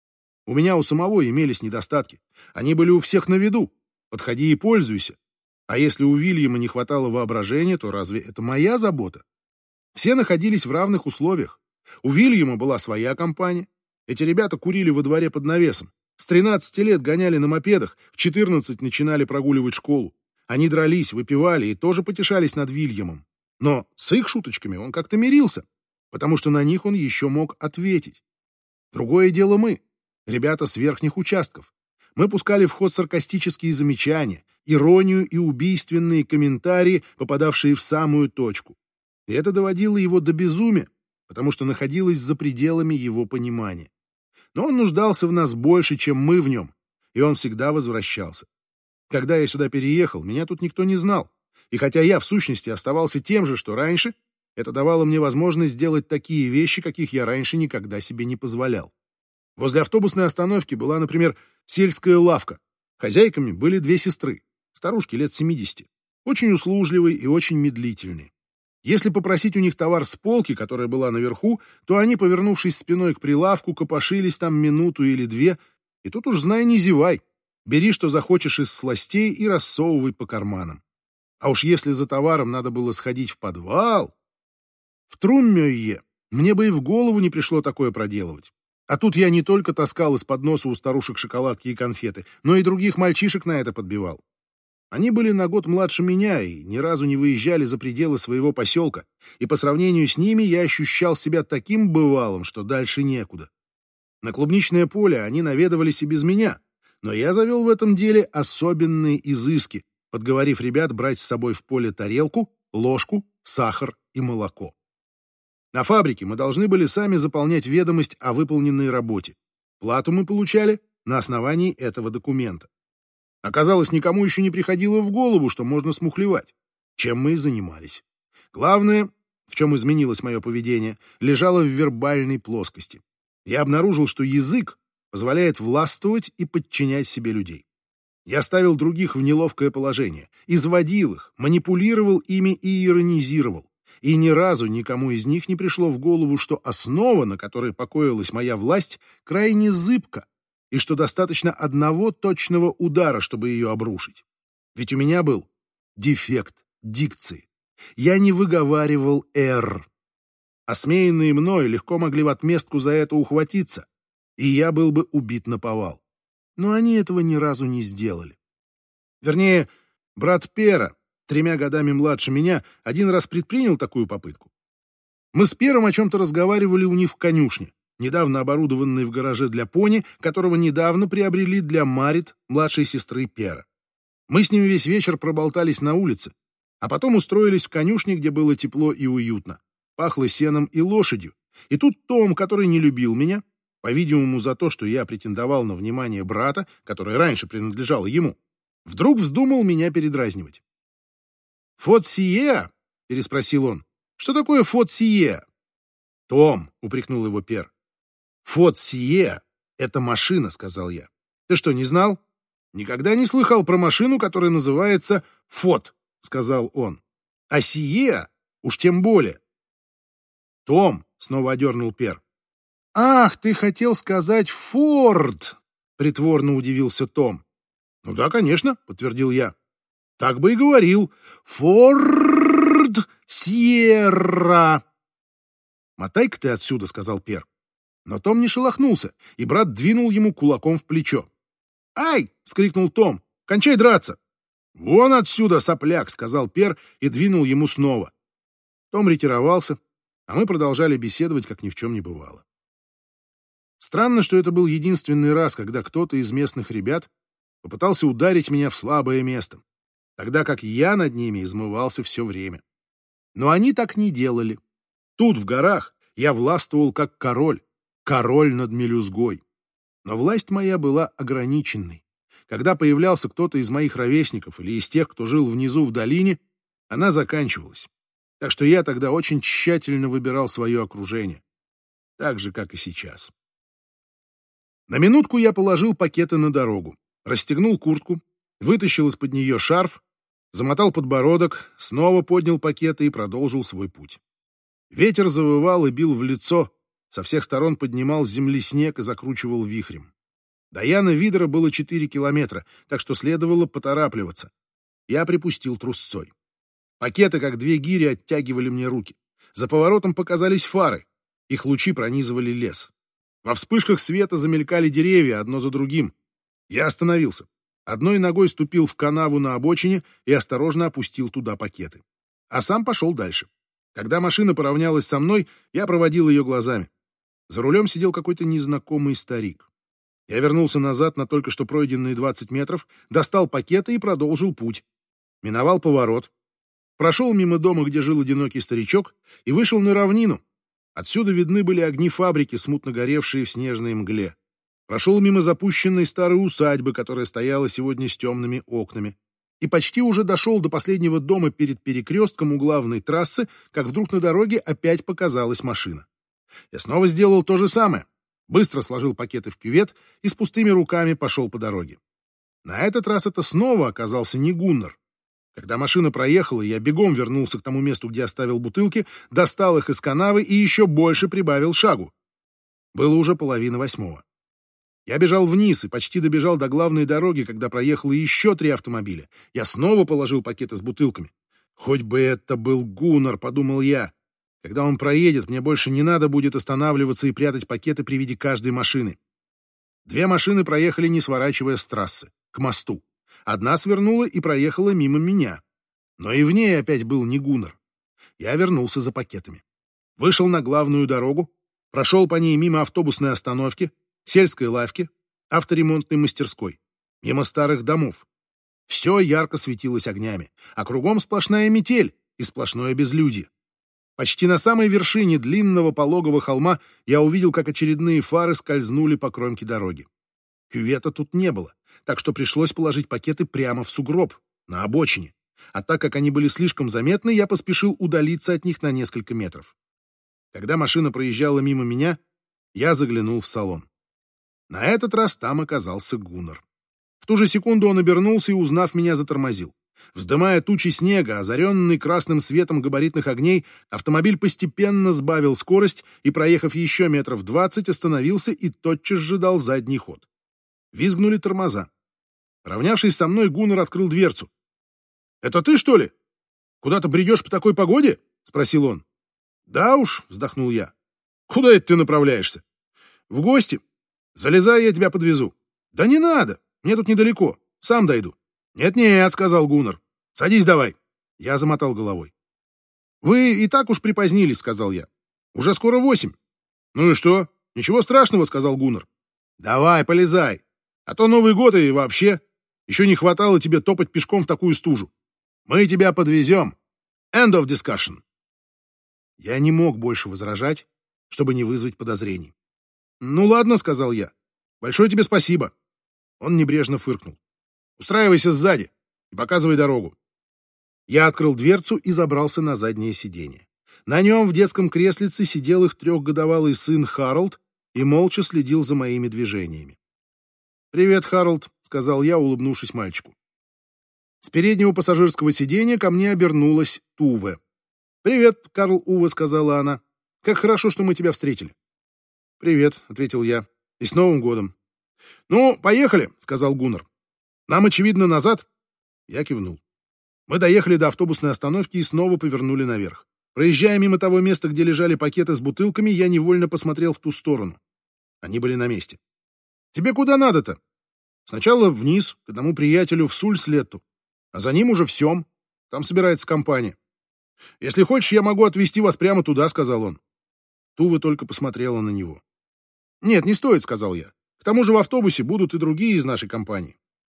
У меня у самого имелись недостатки. Они были у всех на виду. Подходи и пользуйся. А если у Вильяма не хватало воображения, то разве это моя забота? Все находились в равных условиях. У Вильяма была своя компания. Эти ребята курили во дворе под навесом. С тринадцати лет гоняли на мопедах, в четырнадцать начинали прогуливать школу. Они дрались, выпивали и тоже потешались над Вильямом. Но с их шуточками он как-то мирился, потому что на них он еще мог ответить. Другое дело мы, ребята с верхних участков. Мы пускали в ход саркастические замечания, иронию и убийственные комментарии, попадавшие в самую точку. И это доводило его до безумия, потому что находилось за пределами его понимания. Но он нуждался в нас больше, чем мы в нем, и он всегда возвращался. Когда я сюда переехал, меня тут никто не знал. И хотя я в сущности оставался тем же, что раньше, это давало мне возможность сделать такие вещи, каких я раньше никогда себе не позволял. Возле автобусной остановки была, например, сельская лавка. Хозяйками были две сестры, старушки лет семидесяти, очень услужливые и очень медлительные. Если попросить у них товар с полки, которая была наверху, то они, повернувшись спиной к прилавку, копошились там минуту или две, и тут уж, знай, не зевай. Бери, что захочешь из сластей, и рассовывай по карманам. А уж если за товаром надо было сходить в подвал... В Труммёйе мне бы и в голову не пришло такое проделывать. А тут я не только таскал из-под носа у старушек шоколадки и конфеты, но и других мальчишек на это подбивал. Они были на год младше меня и ни разу не выезжали за пределы своего поселка, и по сравнению с ними я ощущал себя таким бывалым, что дальше некуда. На клубничное поле они наведывались и без меня, но я завел в этом деле особенные изыски, подговорив ребят брать с собой в поле тарелку, ложку, сахар и молоко. На фабрике мы должны были сами заполнять ведомость о выполненной работе. Плату мы получали на основании этого документа. Оказалось, никому еще не приходило в голову, что можно смухлевать. Чем мы и занимались. Главное, в чем изменилось мое поведение, лежало в вербальной плоскости. Я обнаружил, что язык позволяет властвовать и подчинять себе людей. Я ставил других в неловкое положение, изводил их, манипулировал ими и иронизировал. И ни разу никому из них не пришло в голову, что основа, на которой покоилась моя власть, крайне зыбка, и что достаточно одного точного удара, чтобы ее обрушить. Ведь у меня был дефект дикции. Я не выговаривал «р». Осмеянные мной легко могли в отместку за это ухватиться, и я был бы убит наповал. Но они этого ни разу не сделали. Вернее, брат Пера, тремя годами младше меня, один раз предпринял такую попытку. Мы с Пером о чем-то разговаривали у них в конюшне, недавно оборудованной в гараже для пони, которого недавно приобрели для Марит, младшей сестры Пера. Мы с ним весь вечер проболтались на улице, а потом устроились в конюшне, где было тепло и уютно. Пахло сеном и лошадью. И тут Том, который не любил меня, по-видимому, за то, что я претендовал на внимание брата, которое раньше принадлежало ему, вдруг вздумал меня передразнивать. «Фот Сиеа?» — переспросил он. «Что такое Фот Сиеа?» «Том», — упрекнул его Пер. «Фот Сиеа — это машина», — сказал я. «Ты что, не знал?» «Никогда не слыхал про машину, которая называется Фот», — сказал он. «А Сиеа уж тем более». «Том», — снова одернул Пер. «Ах, ты хотел сказать Форд!» — притворно удивился Том. «Ну да, конечно», — подтвердил я. «Так бы и говорил. Форд Сьерра». «Мотай-ка ты отсюда», — сказал Пер. Но Том не шелохнулся, и брат двинул ему кулаком в плечо. «Ай!» — вскрикнул Том. «Кончай драться!» «Вон отсюда, сопляк!» — сказал Пер и двинул ему снова. Том ретировался, а мы продолжали беседовать, как ни в чем не бывало. Странно, что это был единственный раз, когда кто-то из местных ребят попытался ударить меня в слабое место, тогда как я над ними измывался все время. Но они так не делали. Тут, в горах, я властвовал как король, король над мелюзгой. Но власть моя была ограниченной. Когда появлялся кто-то из моих ровесников или из тех, кто жил внизу в долине, она заканчивалась. Так что я тогда очень тщательно выбирал свое окружение. Так же, как и сейчас. На минутку я положил пакеты на дорогу, расстегнул куртку, вытащил из-под нее шарф, замотал подбородок, снова поднял пакеты и продолжил свой путь. Ветер завывал и бил в лицо, со всех сторон поднимал с земли снег и закручивал вихрем. До Яна Видера было четыре километра, так что следовало поторапливаться. Я припустил трусцой. Пакеты, как две гири, оттягивали мне руки. За поворотом показались фары. Их лучи пронизывали лес. Во вспышках света замелькали деревья одно за другим. Я остановился. Одной ногой ступил в канаву на обочине и осторожно опустил туда пакеты. А сам пошел дальше. Когда машина поравнялась со мной, я проводил ее глазами. За рулем сидел какой-то незнакомый старик. Я вернулся назад на только что пройденные двадцать метров, достал пакеты и продолжил путь. Миновал поворот. Прошел мимо дома, где жил одинокий старичок, и вышел на равнину. Отсюда видны были огни фабрики, смутно горевшие в снежной мгле. Прошел мимо запущенной старой усадьбы, которая стояла сегодня с темными окнами. И почти уже дошел до последнего дома перед перекрестком у главной трассы, как вдруг на дороге опять показалась машина. Я снова сделал то же самое. Быстро сложил пакеты в кювет и с пустыми руками пошел по дороге. На этот раз это снова оказался не Гуннар. Когда машина проехала, я бегом вернулся к тому месту, где оставил бутылки, достал их из канавы и еще больше прибавил шагу. Было уже половина восьмого. Я бежал вниз и почти добежал до главной дороги, когда проехало еще три автомобиля. Я снова положил пакеты с бутылками. «Хоть бы это был Гуннар», — подумал я. Когда он проедет, мне больше не надо будет останавливаться и прятать пакеты при виде каждой машины. Две машины проехали, не сворачивая с трассы, к мосту. Одна свернула и проехала мимо меня. Но и в ней опять был не Гуннар. Я вернулся за пакетами. Вышел на главную дорогу, прошел по ней мимо автобусной остановки, сельской лавки, авторемонтной мастерской, мимо старых домов. Все ярко светилось огнями, а кругом сплошная метель и сплошное безлюдье. Почти на самой вершине длинного пологого холма я увидел, как очередные фары скользнули по кромке дороги. Кювета тут не было, так что пришлось положить пакеты прямо в сугроб, на обочине. А так как они были слишком заметны, я поспешил удалиться от них на несколько метров. Когда машина проезжала мимо меня, я заглянул в салон. На этот раз там оказался Гуннар. В ту же секунду он обернулся и, узнав меня, затормозил. Вздымая тучи снега, озаренный красным светом габаритных огней, автомобиль постепенно сбавил скорость и, проехав еще метров двадцать, остановился и тотчас же дал задний ход. Визгнули тормоза. Равнявшись со мной, Гуннар открыл дверцу. «Это ты, что ли? Куда-то бредешь по такой погоде?» — спросил он. «Да уж», — вздохнул я. «Куда это ты направляешься?» «В гости. Залезай, я тебя подвезу». «Да не надо, мне тут недалеко, сам дойду». «Нет-нет», — сказал Гуннар. «Садись давай». Я замотал головой. «Вы и так уж припозднились», — сказал я. «Уже скоро восемь». «Ну и что? Ничего страшного», — сказал Гуннар. «Давай, полезай. А то Новый год и вообще. Еще не хватало тебе топать пешком в такую стужу. Мы тебя подвезем. End of discussion». Я не мог больше возражать, чтобы не вызвать подозрений. «Ну ладно», — сказал я. «Большое тебе спасибо». Он небрежно фыркнул. «Устраивайся сзади и показывай дорогу». Я открыл дверцу и забрался на заднее сиденье. На нем в детском креслице сидел их трехгодовалый сын Харалд и молча следил за моими движениями. «Привет, Харалд», — сказал я, улыбнувшись мальчику. С переднего пассажирского сиденья ко мне обернулась Туве. «Привет, Карл Уве», — сказала она. «Как хорошо, что мы тебя встретили». «Привет», — ответил я. «И с Новым годом». «Ну, поехали», — сказал Гуннар. «Нам, очевидно, назад?» Я кивнул. Мы доехали до автобусной остановки и снова повернули наверх. Проезжая мимо того места, где лежали пакеты с бутылками, я невольно посмотрел в ту сторону. Они были на месте. «Тебе куда надо-то?» «Сначала вниз, к одному приятелю в Сульслетту, а за ним уже в Сём. Там собирается компания». «Если хочешь, я могу отвезти вас прямо туда», — сказал он. Тува только посмотрела на него. «Нет, не стоит», — сказал я. «К тому же в автобусе будут и другие из нашей компании».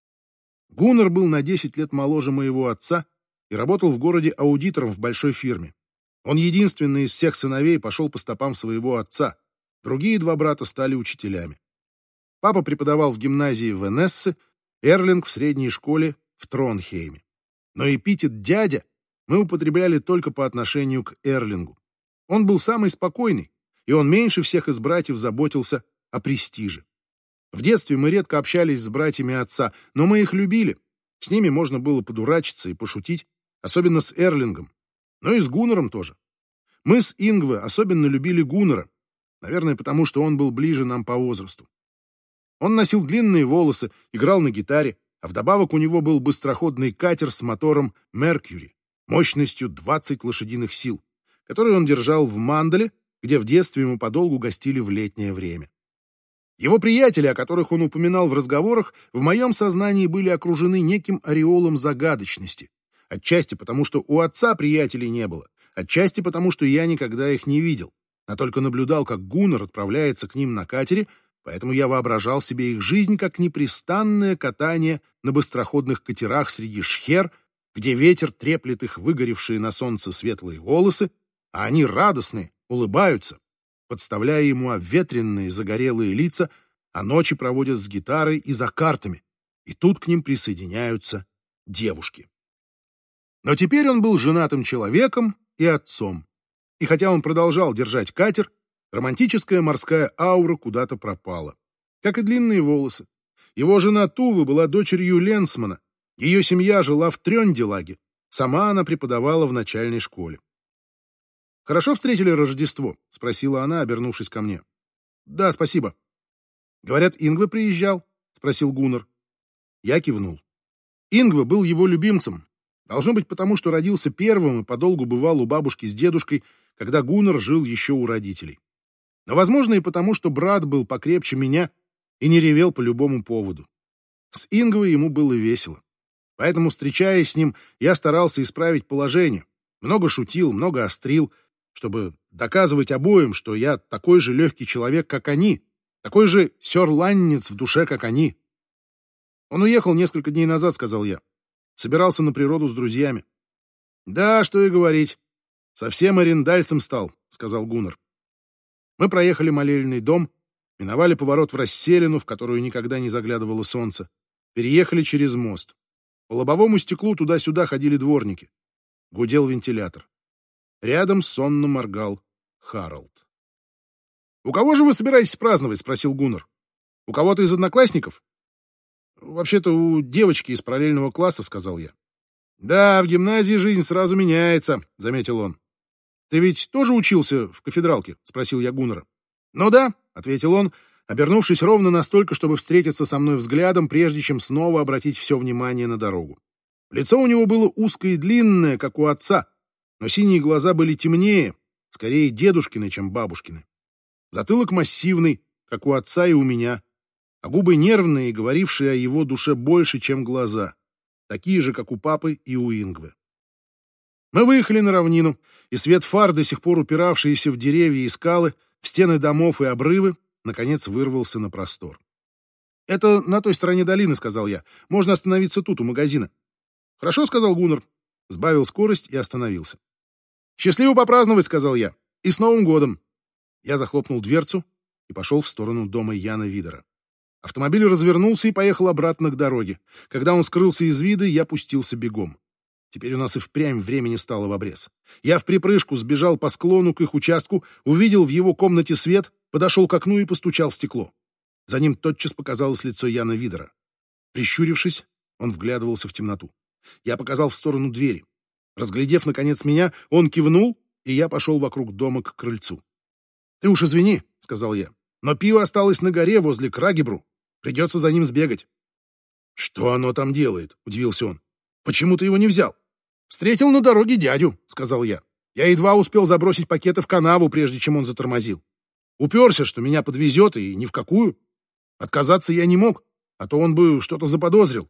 Гуннар был на десять лет моложе моего отца и работал в городе аудитором в большой фирме. Он единственный из всех сыновей пошел по стопам своего отца. Другие два брата стали учителями. Папа преподавал в гимназии в Энессе, Эрлинг в средней школе в Тронхейме. Но эпитет «дядя» мы употребляли только по отношению к Эрлингу. Он был самый спокойный, и он меньше всех из братьев заботился о престиже. В детстве мы редко общались с братьями отца, но мы их любили. С ними можно было подурачиться и пошутить, особенно с Эрлингом, но и с Гуннаром тоже. Мы с Ингве особенно любили Гуннара, наверное, потому что он был ближе нам по возрасту. Он носил длинные волосы, играл на гитаре, а вдобавок у него был быстроходный катер с мотором Меркьюри, мощностью двадцать лошадиных сил, который он держал в Манделе, где в детстве ему подолгу гостили в летнее время. Его приятели, о которых он упоминал в разговорах, в моем сознании были окружены неким ореолом загадочности. Отчасти потому, что у отца приятелей не было, отчасти потому, что я никогда их не видел, а только наблюдал, как Гуннар отправляется к ним на катере, поэтому я воображал себе их жизнь как непрестанное катание на быстроходных катерах среди шхер, где ветер треплет их выгоревшие на солнце светлые волосы, а они радостные, улыбаются, подставляя ему обветренные загорелые лица, а ночи проводят с гитарой и за картами, и тут к ним присоединяются девушки. Но теперь он был женатым человеком и отцом, и хотя он продолжал держать катер, романтическая морская аура куда-то пропала, как и длинные волосы. Его жена Тува была дочерью ленсмана, ее семья жила в Трёнделаге, сама она преподавала в начальной школе. «Хорошо встретили Рождество?» — спросила она, обернувшись ко мне. «Да, спасибо». «Говорят, Ингве приезжал?» — спросил Гуннар. Я кивнул. Ингве был его любимцем. Должно быть потому, что родился первым и подолгу бывал у бабушки с дедушкой, когда Гуннар жил еще у родителей. Но, возможно, и потому, что брат был покрепче меня и не ревел по любому поводу. С Ингвой ему было весело. Поэтому, встречаясь с ним, я старался исправить положение. Много шутил, много острил, чтобы доказывать обоим, что я такой же легкий человек, как они, такой же сёрланнец в душе, как они. Он уехал несколько дней назад, сказал я. Собирался на природу с друзьями. Да, что и говорить. Совсем арендальцем стал, сказал Гуннар. Мы проехали молельный дом, миновали поворот в расселину, в которую никогда не заглядывало солнце, переехали через мост. По лобовому стеклу туда-сюда ходили дворники. Гудел вентилятор. Рядом сонно моргал Харалд. «У кого же вы собираетесь праздновать?» — спросил Гуннар. «У кого-то из одноклассников?» «Вообще-то у девочки из параллельного класса», — сказал я. «Да, в гимназии жизнь сразу меняется», — заметил он. «Ты ведь тоже учился в кафедралке?» — спросил я Гуннара. «Ну да», — ответил он, обернувшись ровно настолько, чтобы встретиться со мной взглядом, прежде чем снова обратить все внимание на дорогу. Лицо у него было узкое и длинное, как у отца, но синие глаза были темнее, скорее дедушкины, чем бабушкины. Затылок массивный, как у отца и у меня, а губы нервные и говорившие о его душе больше, чем глаза, такие же, как у папы и у Ингвы. Мы выехали на равнину, и свет фар, до сих пор упиравшиеся в деревья и скалы, в стены домов и обрывы, наконец вырвался на простор. «Это на той стороне долины», — сказал я. «Можно остановиться тут, у магазина». «Хорошо», — сказал Гуннар. Сбавил скорость и остановился. «Счастливо попраздновать», — сказал я. «И с Новым годом». Я захлопнул дверцу и пошел в сторону дома Яна Видера. Автомобиль развернулся и поехал обратно к дороге. Когда он скрылся из вида, я пустился бегом. Теперь у нас и впрямь времени стало в обрез. Я вприпрыжку сбежал по склону к их участку, увидел в его комнате свет, подошел к окну и постучал в стекло. За ним тотчас показалось лицо Яна Видера. Прищурившись, он вглядывался в темноту. Я показал в сторону двери. Разглядев, наконец, меня, он кивнул, и я пошел вокруг дома к крыльцу. «Ты уж извини», — сказал я, — «но пиво осталось на горе возле Крагебру. Придется за ним сбегать». «Что оно там делает?» — удивился он. «Почему ты его не взял?» «Встретил на дороге дядю», — сказал я. «Я едва успел забросить пакеты в канаву, прежде чем он затормозил. Уперся, что меня подвезет, и ни в какую. Отказаться я не мог, а то он бы что-то заподозрил».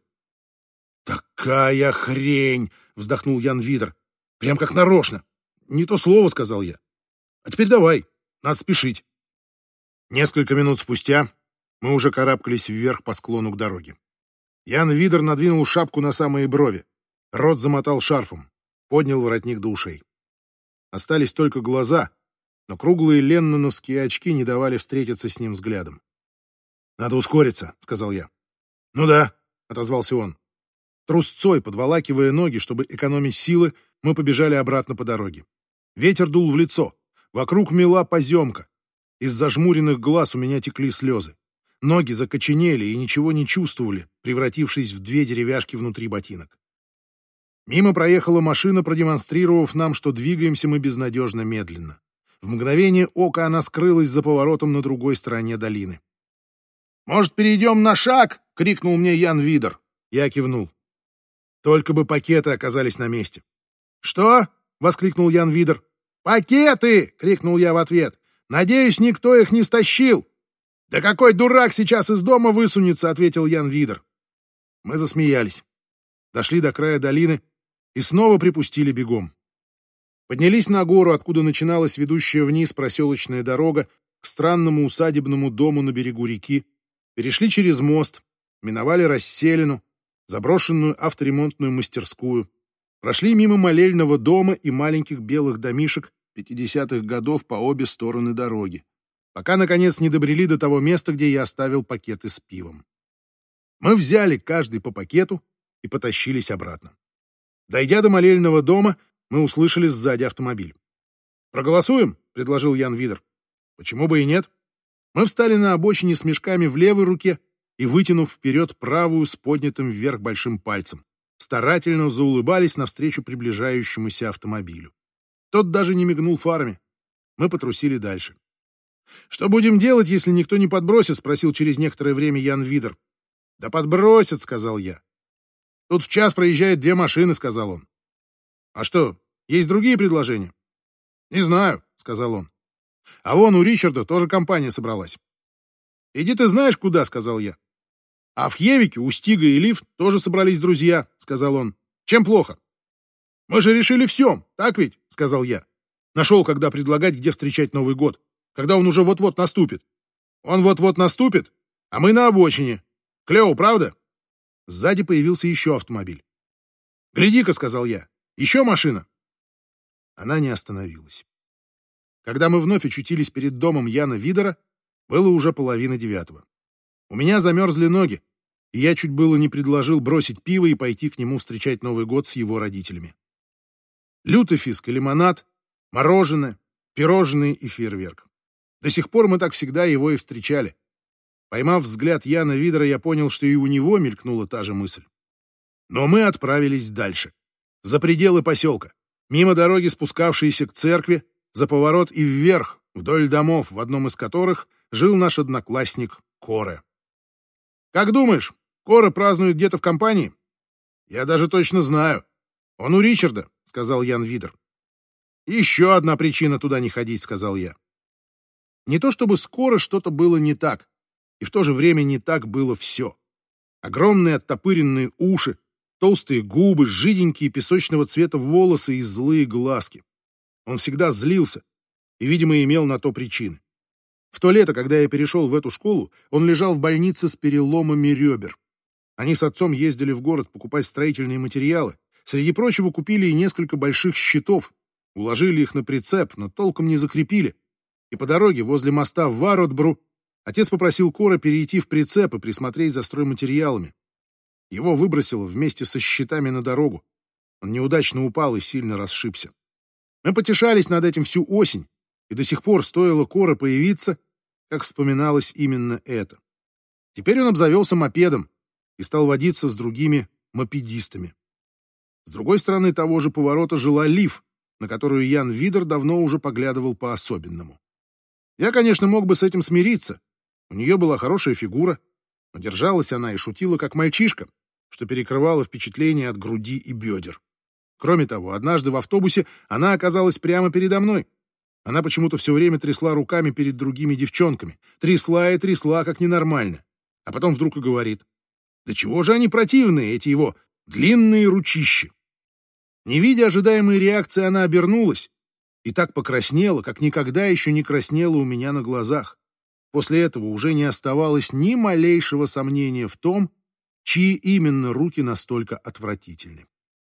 «Такая хрень!» — вздохнул Ян Видер. «Прям как нарочно». «Не то слово», — сказал я. «А теперь давай, надо спешить». Несколько минут спустя мы уже карабкались вверх по склону к дороге. Ян Видер надвинул шапку на самые брови. Рот замотал шарфом, поднял воротник до ушей. Остались только глаза, но круглые ленноновские очки не давали встретиться с ним взглядом. «Надо ускориться», — сказал я. «Ну да», — отозвался он. Трусцой, подволакивая ноги, чтобы экономить силы, мы побежали обратно по дороге. Ветер дул в лицо, вокруг мела поземка. Из зажмуренных глаз у меня текли слезы. Ноги закоченели и ничего не чувствовали, превратившись в две деревяшки внутри ботинок. Мимо проехала машина, продемонстрировав нам, что двигаемся мы безнадежно медленно. В мгновение ока она скрылась за поворотом на другой стороне долины. «Может, перейдем на шаг?» — крикнул мне Ян Видер. Я кивнул. Только бы пакеты оказались на месте. «Что?» — воскликнул Ян Видер. «Пакеты!» — крикнул я в ответ. «Надеюсь, никто их не стащил». «Да какой дурак сейчас из дома высунется?» — ответил Ян Видер. Мы засмеялись. Дошли до края долины и снова припустили бегом. Поднялись на гору, откуда начиналась ведущая вниз проселочная дорога к странному усадебному дому на берегу реки, перешли через мост, миновали расселину, заброшенную авторемонтную мастерскую, прошли мимо молельного дома и маленьких белых домишек пятидесятых годов по обе стороны дороги, пока, наконец, не добрели до того места, где я оставил пакеты с пивом. Мы взяли каждый по пакету и потащились обратно. Дойдя до молельного дома, мы услышали сзади автомобиль. «Проголосуем?» — предложил Ян Видер. «Почему бы и нет?» Мы встали на обочине с мешками в левой руке и, вытянув вперед правую с поднятым вверх большим пальцем, старательно заулыбались навстречу приближающемуся автомобилю. Тот даже не мигнул фарами. Мы потрусили дальше. «Что будем делать, если никто не подбросит?» — спросил через некоторое время Ян Видер. «Да подбросят», — сказал я. «Тут в час проезжает две машины», — сказал он. «А что, есть другие предложения?» «Не знаю», — сказал он. «А вон у Ричарда тоже компания собралась». «Иди ты знаешь куда», — сказал я. «А в Хьевике у Стига и Лив тоже собрались друзья», — сказал он. «Чем плохо?» «Мы же решили все, так ведь?» — сказал я. Нашел, когда предлагать, где встречать Новый год, когда он уже вот-вот наступит. Он вот-вот наступит, а мы на обочине. Клево, правда? Сзади появился еще автомобиль. «Гляди-ка», — сказал я, — «еще машина». Она не остановилась. Когда мы вновь очутились перед домом Яна Видера, было уже половина девятого. У меня замерзли ноги, и я чуть было не предложил бросить пиво и пойти к нему встречать Новый год с его родителями. Лютефиск и лимонад, мороженое, пирожные и фейерверк. До сих пор мы так всегда его и встречали. Поймав взгляд Яна Видера, я понял, что и у него мелькнула та же мысль. Но мы отправились дальше, за пределы поселка, мимо дороги, спускавшейся к церкви, за поворот и вверх, вдоль домов, в одном из которых жил наш одноклассник Коре. «Как думаешь, Коре празднует где-то в компании?» «Я даже точно знаю. Он у Ричарда», — сказал Ян Видер. «Еще одна причина туда не ходить», — сказал я. Не то чтобы скоро что-то было не так, и в то же время не так было все. Огромные оттопыренные уши, толстые губы, жиденькие песочного цвета волосы и злые глазки. Он всегда злился и, видимо, имел на то причины. В то лето, когда я перешел в эту школу, он лежал в больнице с переломами ребер. Они с отцом ездили в город покупать строительные материалы. Среди прочего, купили и несколько больших щитов, уложили их на прицеп, но толком не закрепили. И по дороге возле моста в Варотбру отец попросил Кора перейти в прицеп и присмотреть за стройматериалами. Его выбросило вместе со щитами на дорогу. Он неудачно упал и сильно расшибся. Мы потешались над этим всю осень, и до сих пор стоило Кора появиться, как вспоминалось именно это. Теперь он обзавелся мопедом и стал водиться с другими мопедистами. С другой стороны того же поворота жила Лив, на которую Ян Видер давно уже поглядывал по-особенному. Я, конечно, мог бы с этим смириться. У нее была хорошая фигура, но держалась она и шутила как мальчишка, что перекрывало впечатление от груди и бедер. Кроме того, однажды в автобусе она оказалась прямо передо мной. Она почему-то все время трясла руками перед другими девчонками. Трясла и трясла, как ненормально. А потом вдруг и говорит: «Да чего же они противные, эти его длинные ручищи?» Не видя ожидаемой реакции, она обернулась и так покраснела, как никогда еще не краснела у меня на глазах. После этого уже не оставалось ни малейшего сомнения в том, чьи именно руки настолько отвратительны.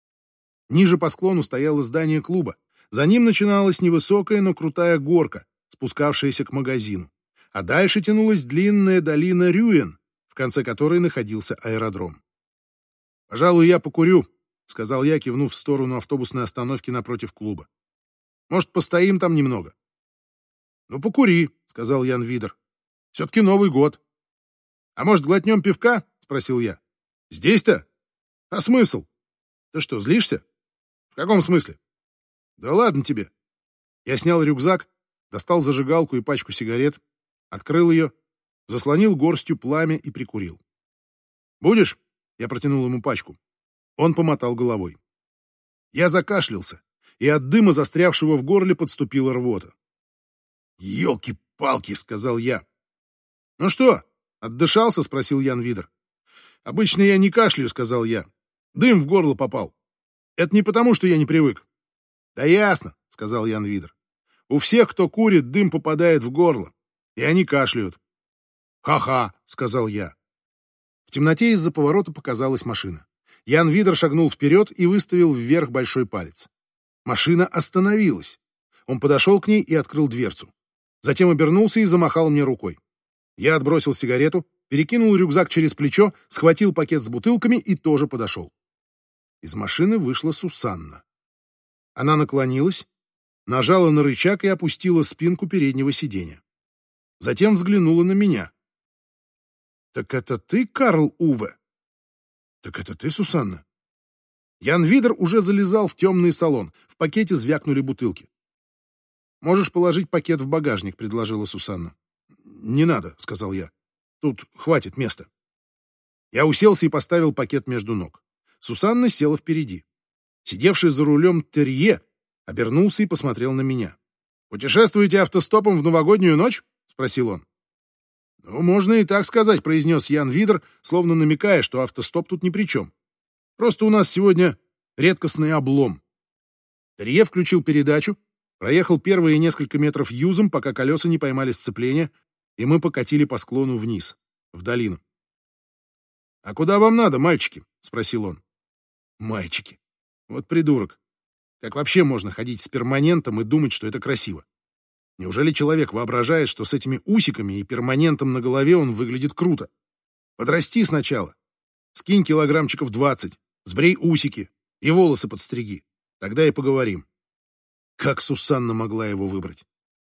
Ниже по склону стояло здание клуба. За ним начиналась невысокая, но крутая горка, спускавшаяся к магазину. А дальше тянулась длинная долина Рюен, в конце которой находился аэродром. «Пожалуй, я покурю», — сказал я, кивнув в сторону автобусной остановки напротив клуба. «Может, постоим там немного?» «Ну, покури», — сказал Ян Видер. «Все-таки Новый год». «А может, глотнем пивка?» — спросил я. «Здесь-то? А смысл? Ты что, злишься?» «В каком смысле?» «Да ладно тебе». Я снял рюкзак, достал зажигалку и пачку сигарет, открыл ее, заслонил горстью пламя и прикурил. «Будешь?» — я протянул ему пачку. Он помотал головой. Я закашлялся, и от дыма, застрявшего в горле, подступила рвота. «Елки-палки!» — сказал я. «Ну что, отдышался?» — спросил Ян Видер. «Обычно я не кашляю», — сказал я. «Дым в горло попал. Это не потому, что я не привык». «Да ясно», — сказал Ян Видер. «У всех, кто курит, дым попадает в горло, и они кашляют». «Ха-ха», — сказал я. В темноте из-за поворота показалась машина. Ян Видер шагнул вперед и выставил вверх большой палец. Машина остановилась. Он подошел к ней и открыл дверцу. Затем обернулся и замахал мне рукой. Я отбросил сигарету, перекинул рюкзак через плечо, схватил пакет с бутылками и тоже подошел. Из машины вышла Сусанна. Она наклонилась, нажала на рычаг и опустила спинку переднего сиденья. Затем взглянула на меня. «Так это ты, Карл Уве?» «Так это ты, Сусанна?» Ян Видер уже залезал в темный салон. В пакете звякнули бутылки. «Можешь положить пакет в багажник», — предложила Сусанна. «Не надо», — сказал я. «Тут хватит места». Я уселся и поставил пакет между ног. Сусанна села впереди. Сидевший за рулем терье Обернулся и посмотрел на меня. «Путешествуете автостопом в новогоднюю ночь?» — спросил он. «Ну, можно и так сказать», — произнес Ян Видер, словно намекая, что автостоп тут ни при чем. «Просто у нас сегодня редкостный облом». Терье включил передачу, проехал первые несколько метров юзом, пока колеса не поймали сцепление, и мы покатили по склону вниз, в долину. «А куда вам надо, мальчики?» — спросил он. «Мальчики. Вот придурок. Как вообще можно ходить с перманентом и думать, что это красиво? Неужели человек воображает, что с этими усиками и перманентом на голове он выглядит круто? Подрасти сначала. Скинь килограммчиков двадцать, сбрей усики и волосы подстриги. Тогда и поговорим». Как Сусанна могла его выбрать?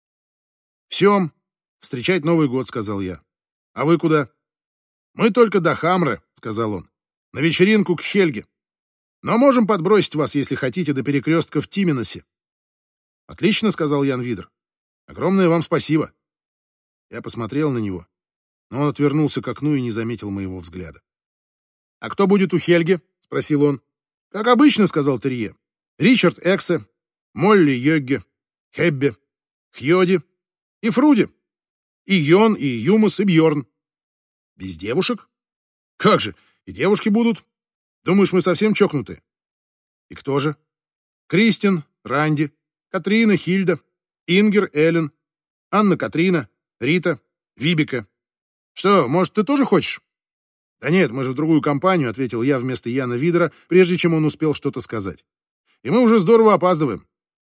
«Все, встречать Новый год», — сказал я. «А вы куда?» «Мы только до Хамры», — сказал он. «На вечеринку к Хельге. Но можем подбросить вас, если хотите, до перекрестка в Тименосе». «Отлично», — сказал Ян Видер. «Огромное вам спасибо». Я посмотрел на него, но он отвернулся к окну и не заметил моего взгляда. «А кто будет у Хельги?» — спросил он. «Как обычно», — сказал Терье. «Ричард Эксе, Молли Йогге, Хеббе, Хьоди и Фруди, и Йон, и Юмас, и Бьорн». «Без девушек?» «Как же, и девушки будут. Думаешь, мы совсем чокнутые?» «И кто же?» «Кристин, Ранди, Катрина, Хильда, Ингер, Эллен, Анна-Катрина, Рита, Вибика. Что, может, ты тоже хочешь?» «Да нет, мы же в другую компанию», — ответил я вместо Яна Видера, прежде чем он успел что-то сказать. «И мы уже здорово опаздываем.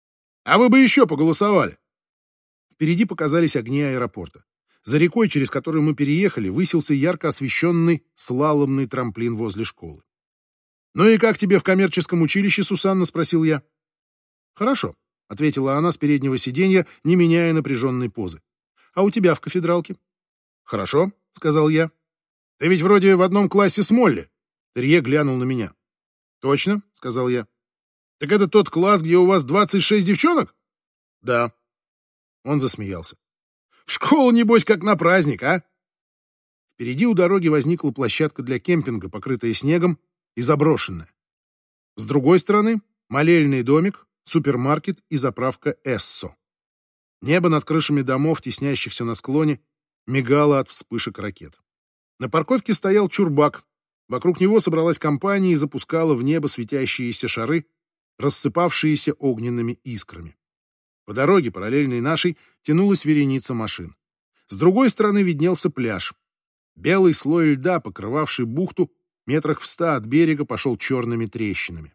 А вы бы еще поголосовали». Впереди показались огни аэропорта. За рекой, через которую мы переехали, высился ярко освещенный слаломный трамплин возле школы. «Ну и как тебе в коммерческом училище, Сусанна?» — спросил я. «Хорошо», — ответила она с переднего сиденья, не меняя напряженной позы. «А у тебя в кафедралке?» «Хорошо», — сказал я. «Ты ведь вроде в одном классе с Молли». Терье глянул на меня. «Точно», — сказал я. «Так это тот класс, где у вас двадцать шесть девчонок?» «Да». Он засмеялся. «В школу, небось, как на праздник, а?» Впереди у дороги возникла площадка для кемпинга, покрытая снегом и заброшенная. С другой стороны — молельный домик, супермаркет и заправка «Эссо». Небо над крышами домов, теснящихся на склоне, мигало от вспышек ракет. На парковке стоял чурбак. Вокруг него собралась компания и запускала в небо светящиеся шары, рассыпавшиеся огненными искрами. По дороге, параллельной нашей, тянулась вереница машин. С другой стороны виднелся пляж. Белый слой льда, покрывавший бухту, метрах в ста от берега, пошел черными трещинами.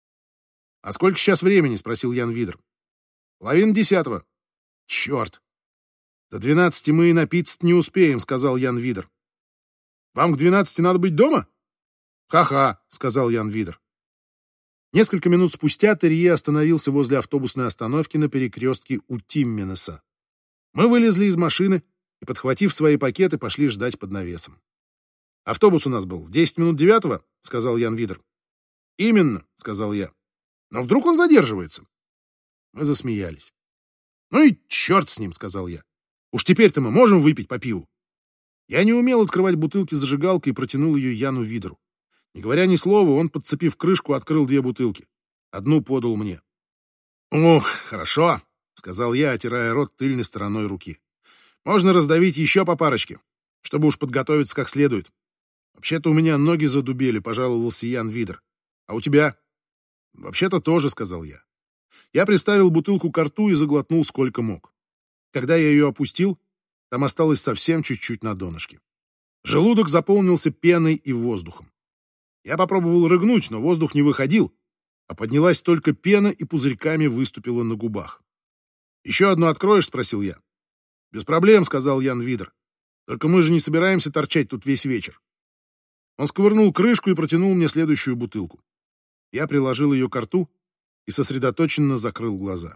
«А сколько сейчас времени?» — спросил Ян Видер. «Половина десятого». «Черт! До двенадцати мы и напиться не успеем», — сказал Ян Видер. «Вам к двенадцати надо быть дома?» «Ха-ха», — сказал Ян Видер. Несколько минут спустя Терье остановился возле автобусной остановки на перекрестке у Тимменеса. Мы вылезли из машины и, подхватив свои пакеты, пошли ждать под навесом. «Автобус у нас был в десять минут девятого», — сказал Ян Видер. «Именно», — сказал я. «Но вдруг он задерживается?» Мы засмеялись. «Ну и черт с ним», — сказал я. «Уж теперь-то мы можем выпить по пиву». Я не умел открывать бутылки зажигалкой и протянул ее Яну Видеру. Не говоря ни слова, он, подцепив крышку, открыл две бутылки. Одну подал мне. «Ух, хорошо», — сказал я, отирая рот тыльной стороной руки. «Можно раздавить еще по парочке, чтобы уж подготовиться как следует. Вообще-то у меня ноги задубели», — пожаловался Ян Видер. «А у тебя?» «Вообще-то тоже», — сказал я. Я приставил бутылку к рту и заглотнул сколько мог. Когда я ее опустил, там осталось совсем чуть-чуть на донышке. Желудок заполнился пеной и воздухом. Я попробовал рыгнуть, но воздух не выходил, а поднялась только пена и пузырьками выступила на губах. «Еще одну откроешь?» — спросил я. «Без проблем», — сказал Ян Видер. «Только мы же не собираемся торчать тут весь вечер». Он сковырнул крышку и протянул мне следующую бутылку. Я приложил ее к рту и сосредоточенно закрыл глаза.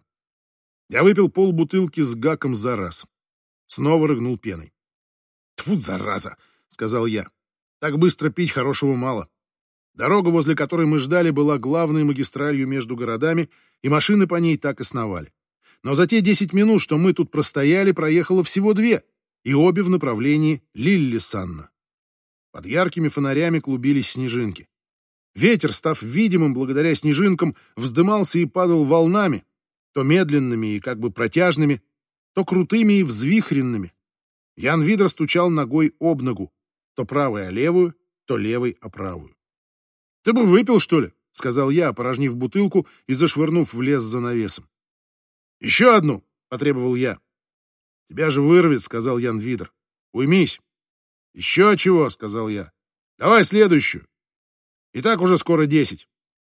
Я выпил полбутылки с гаком за раз. Снова рыгнул пеной. «Тьфу, зараза!» — сказал я. «Так быстро пить хорошего мало». Дорога, возле которой мы ждали, была главной магистралью между городами, и машины по ней так и сновали. Но за те десять минут, что мы тут простояли, проехало всего две, и обе в направлении Лиллисанна. Под яркими фонарями клубились снежинки. Ветер, став видимым благодаря снежинкам, вздымался и падал волнами, то медленными и как бы протяжными, то крутыми и взвихренными. Ян Видер стучал ногой об ногу, то правой о левую, то левой о правую. «Ты бы выпил, что ли?» — сказал я, опорожнив бутылку и зашвырнув в лес за навесом. «Еще одну!» — потребовал я. «Тебя же вырвет», — сказал Ян Видер. «Уймись». «Еще чего», — сказал я. «Давай следующую. И так уже скоро десять».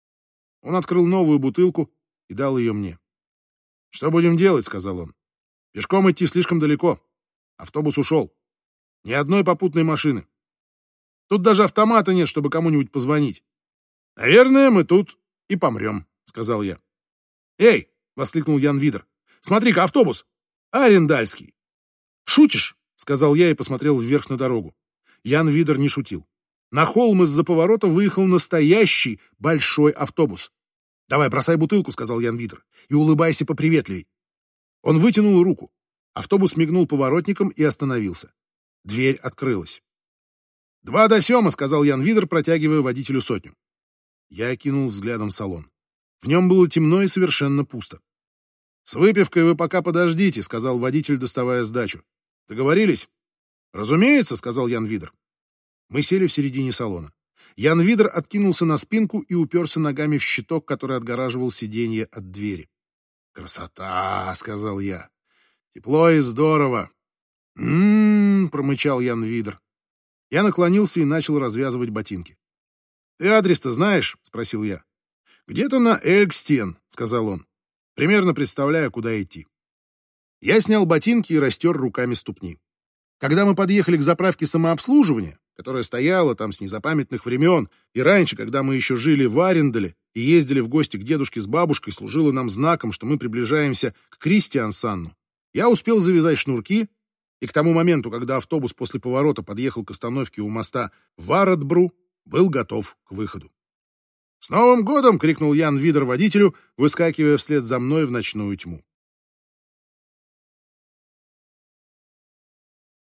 Он открыл новую бутылку и дал ее мне. «Что будем делать?» — сказал он. «Пешком идти слишком далеко. Автобус ушел. Ни одной попутной машины. Тут даже автомата нет, чтобы кому-нибудь позвонить. Наверное, мы тут и помрем», — сказал я. «Эй!» — воскликнул Ян Видер. «Смотри-ка, автобус! Арендальский!» «Шутишь?» — сказал я и посмотрел вверх на дорогу. Ян Видер не шутил. На холм из-за поворота выехал настоящий большой автобус. «Давай, бросай бутылку», — сказал Ян Видер, — «и улыбайся поприветливей». Он вытянул руку. Автобус мигнул поворотником и остановился. Дверь открылась. «Два до сема», — сказал Ян Видер, протягивая водителю сотню. Я окинул взглядом салон. В нем было темно и совершенно пусто. «С выпивкой вы пока подождите», — сказал водитель, доставая сдачу. «Договорились?» «Разумеется», — сказал Ян Видер. Мы сели в середине салона. Ян Видер откинулся на спинку и уперся ногами в щиток, который отгораживал сиденье от двери. «Красота!» — сказал я. «Тепло и здорово!» «М-м-м!» — промычал Ян Видер. Я наклонился и начал развязывать ботинки. «Ты адрес-то знаешь?» — спросил я. «Где-то на Эльгстен», — сказал он. «Примерно представляю, куда идти». Я снял ботинки и растер руками ступни. Когда мы подъехали к заправке самообслуживания, которая стояла там с незапамятных времен, и раньше, когда мы еще жили в Аренделе и ездили в гости к дедушке с бабушкой, служила нам знаком, что мы приближаемся к Кристиансанну, я успел завязать шнурки, и к тому моменту, когда автобус после поворота подъехал к остановке у моста Варадбру, был готов к выходу. «С Новым годом!» — крикнул Ян Видер водителю, выскакивая вслед за мной в ночную тьму.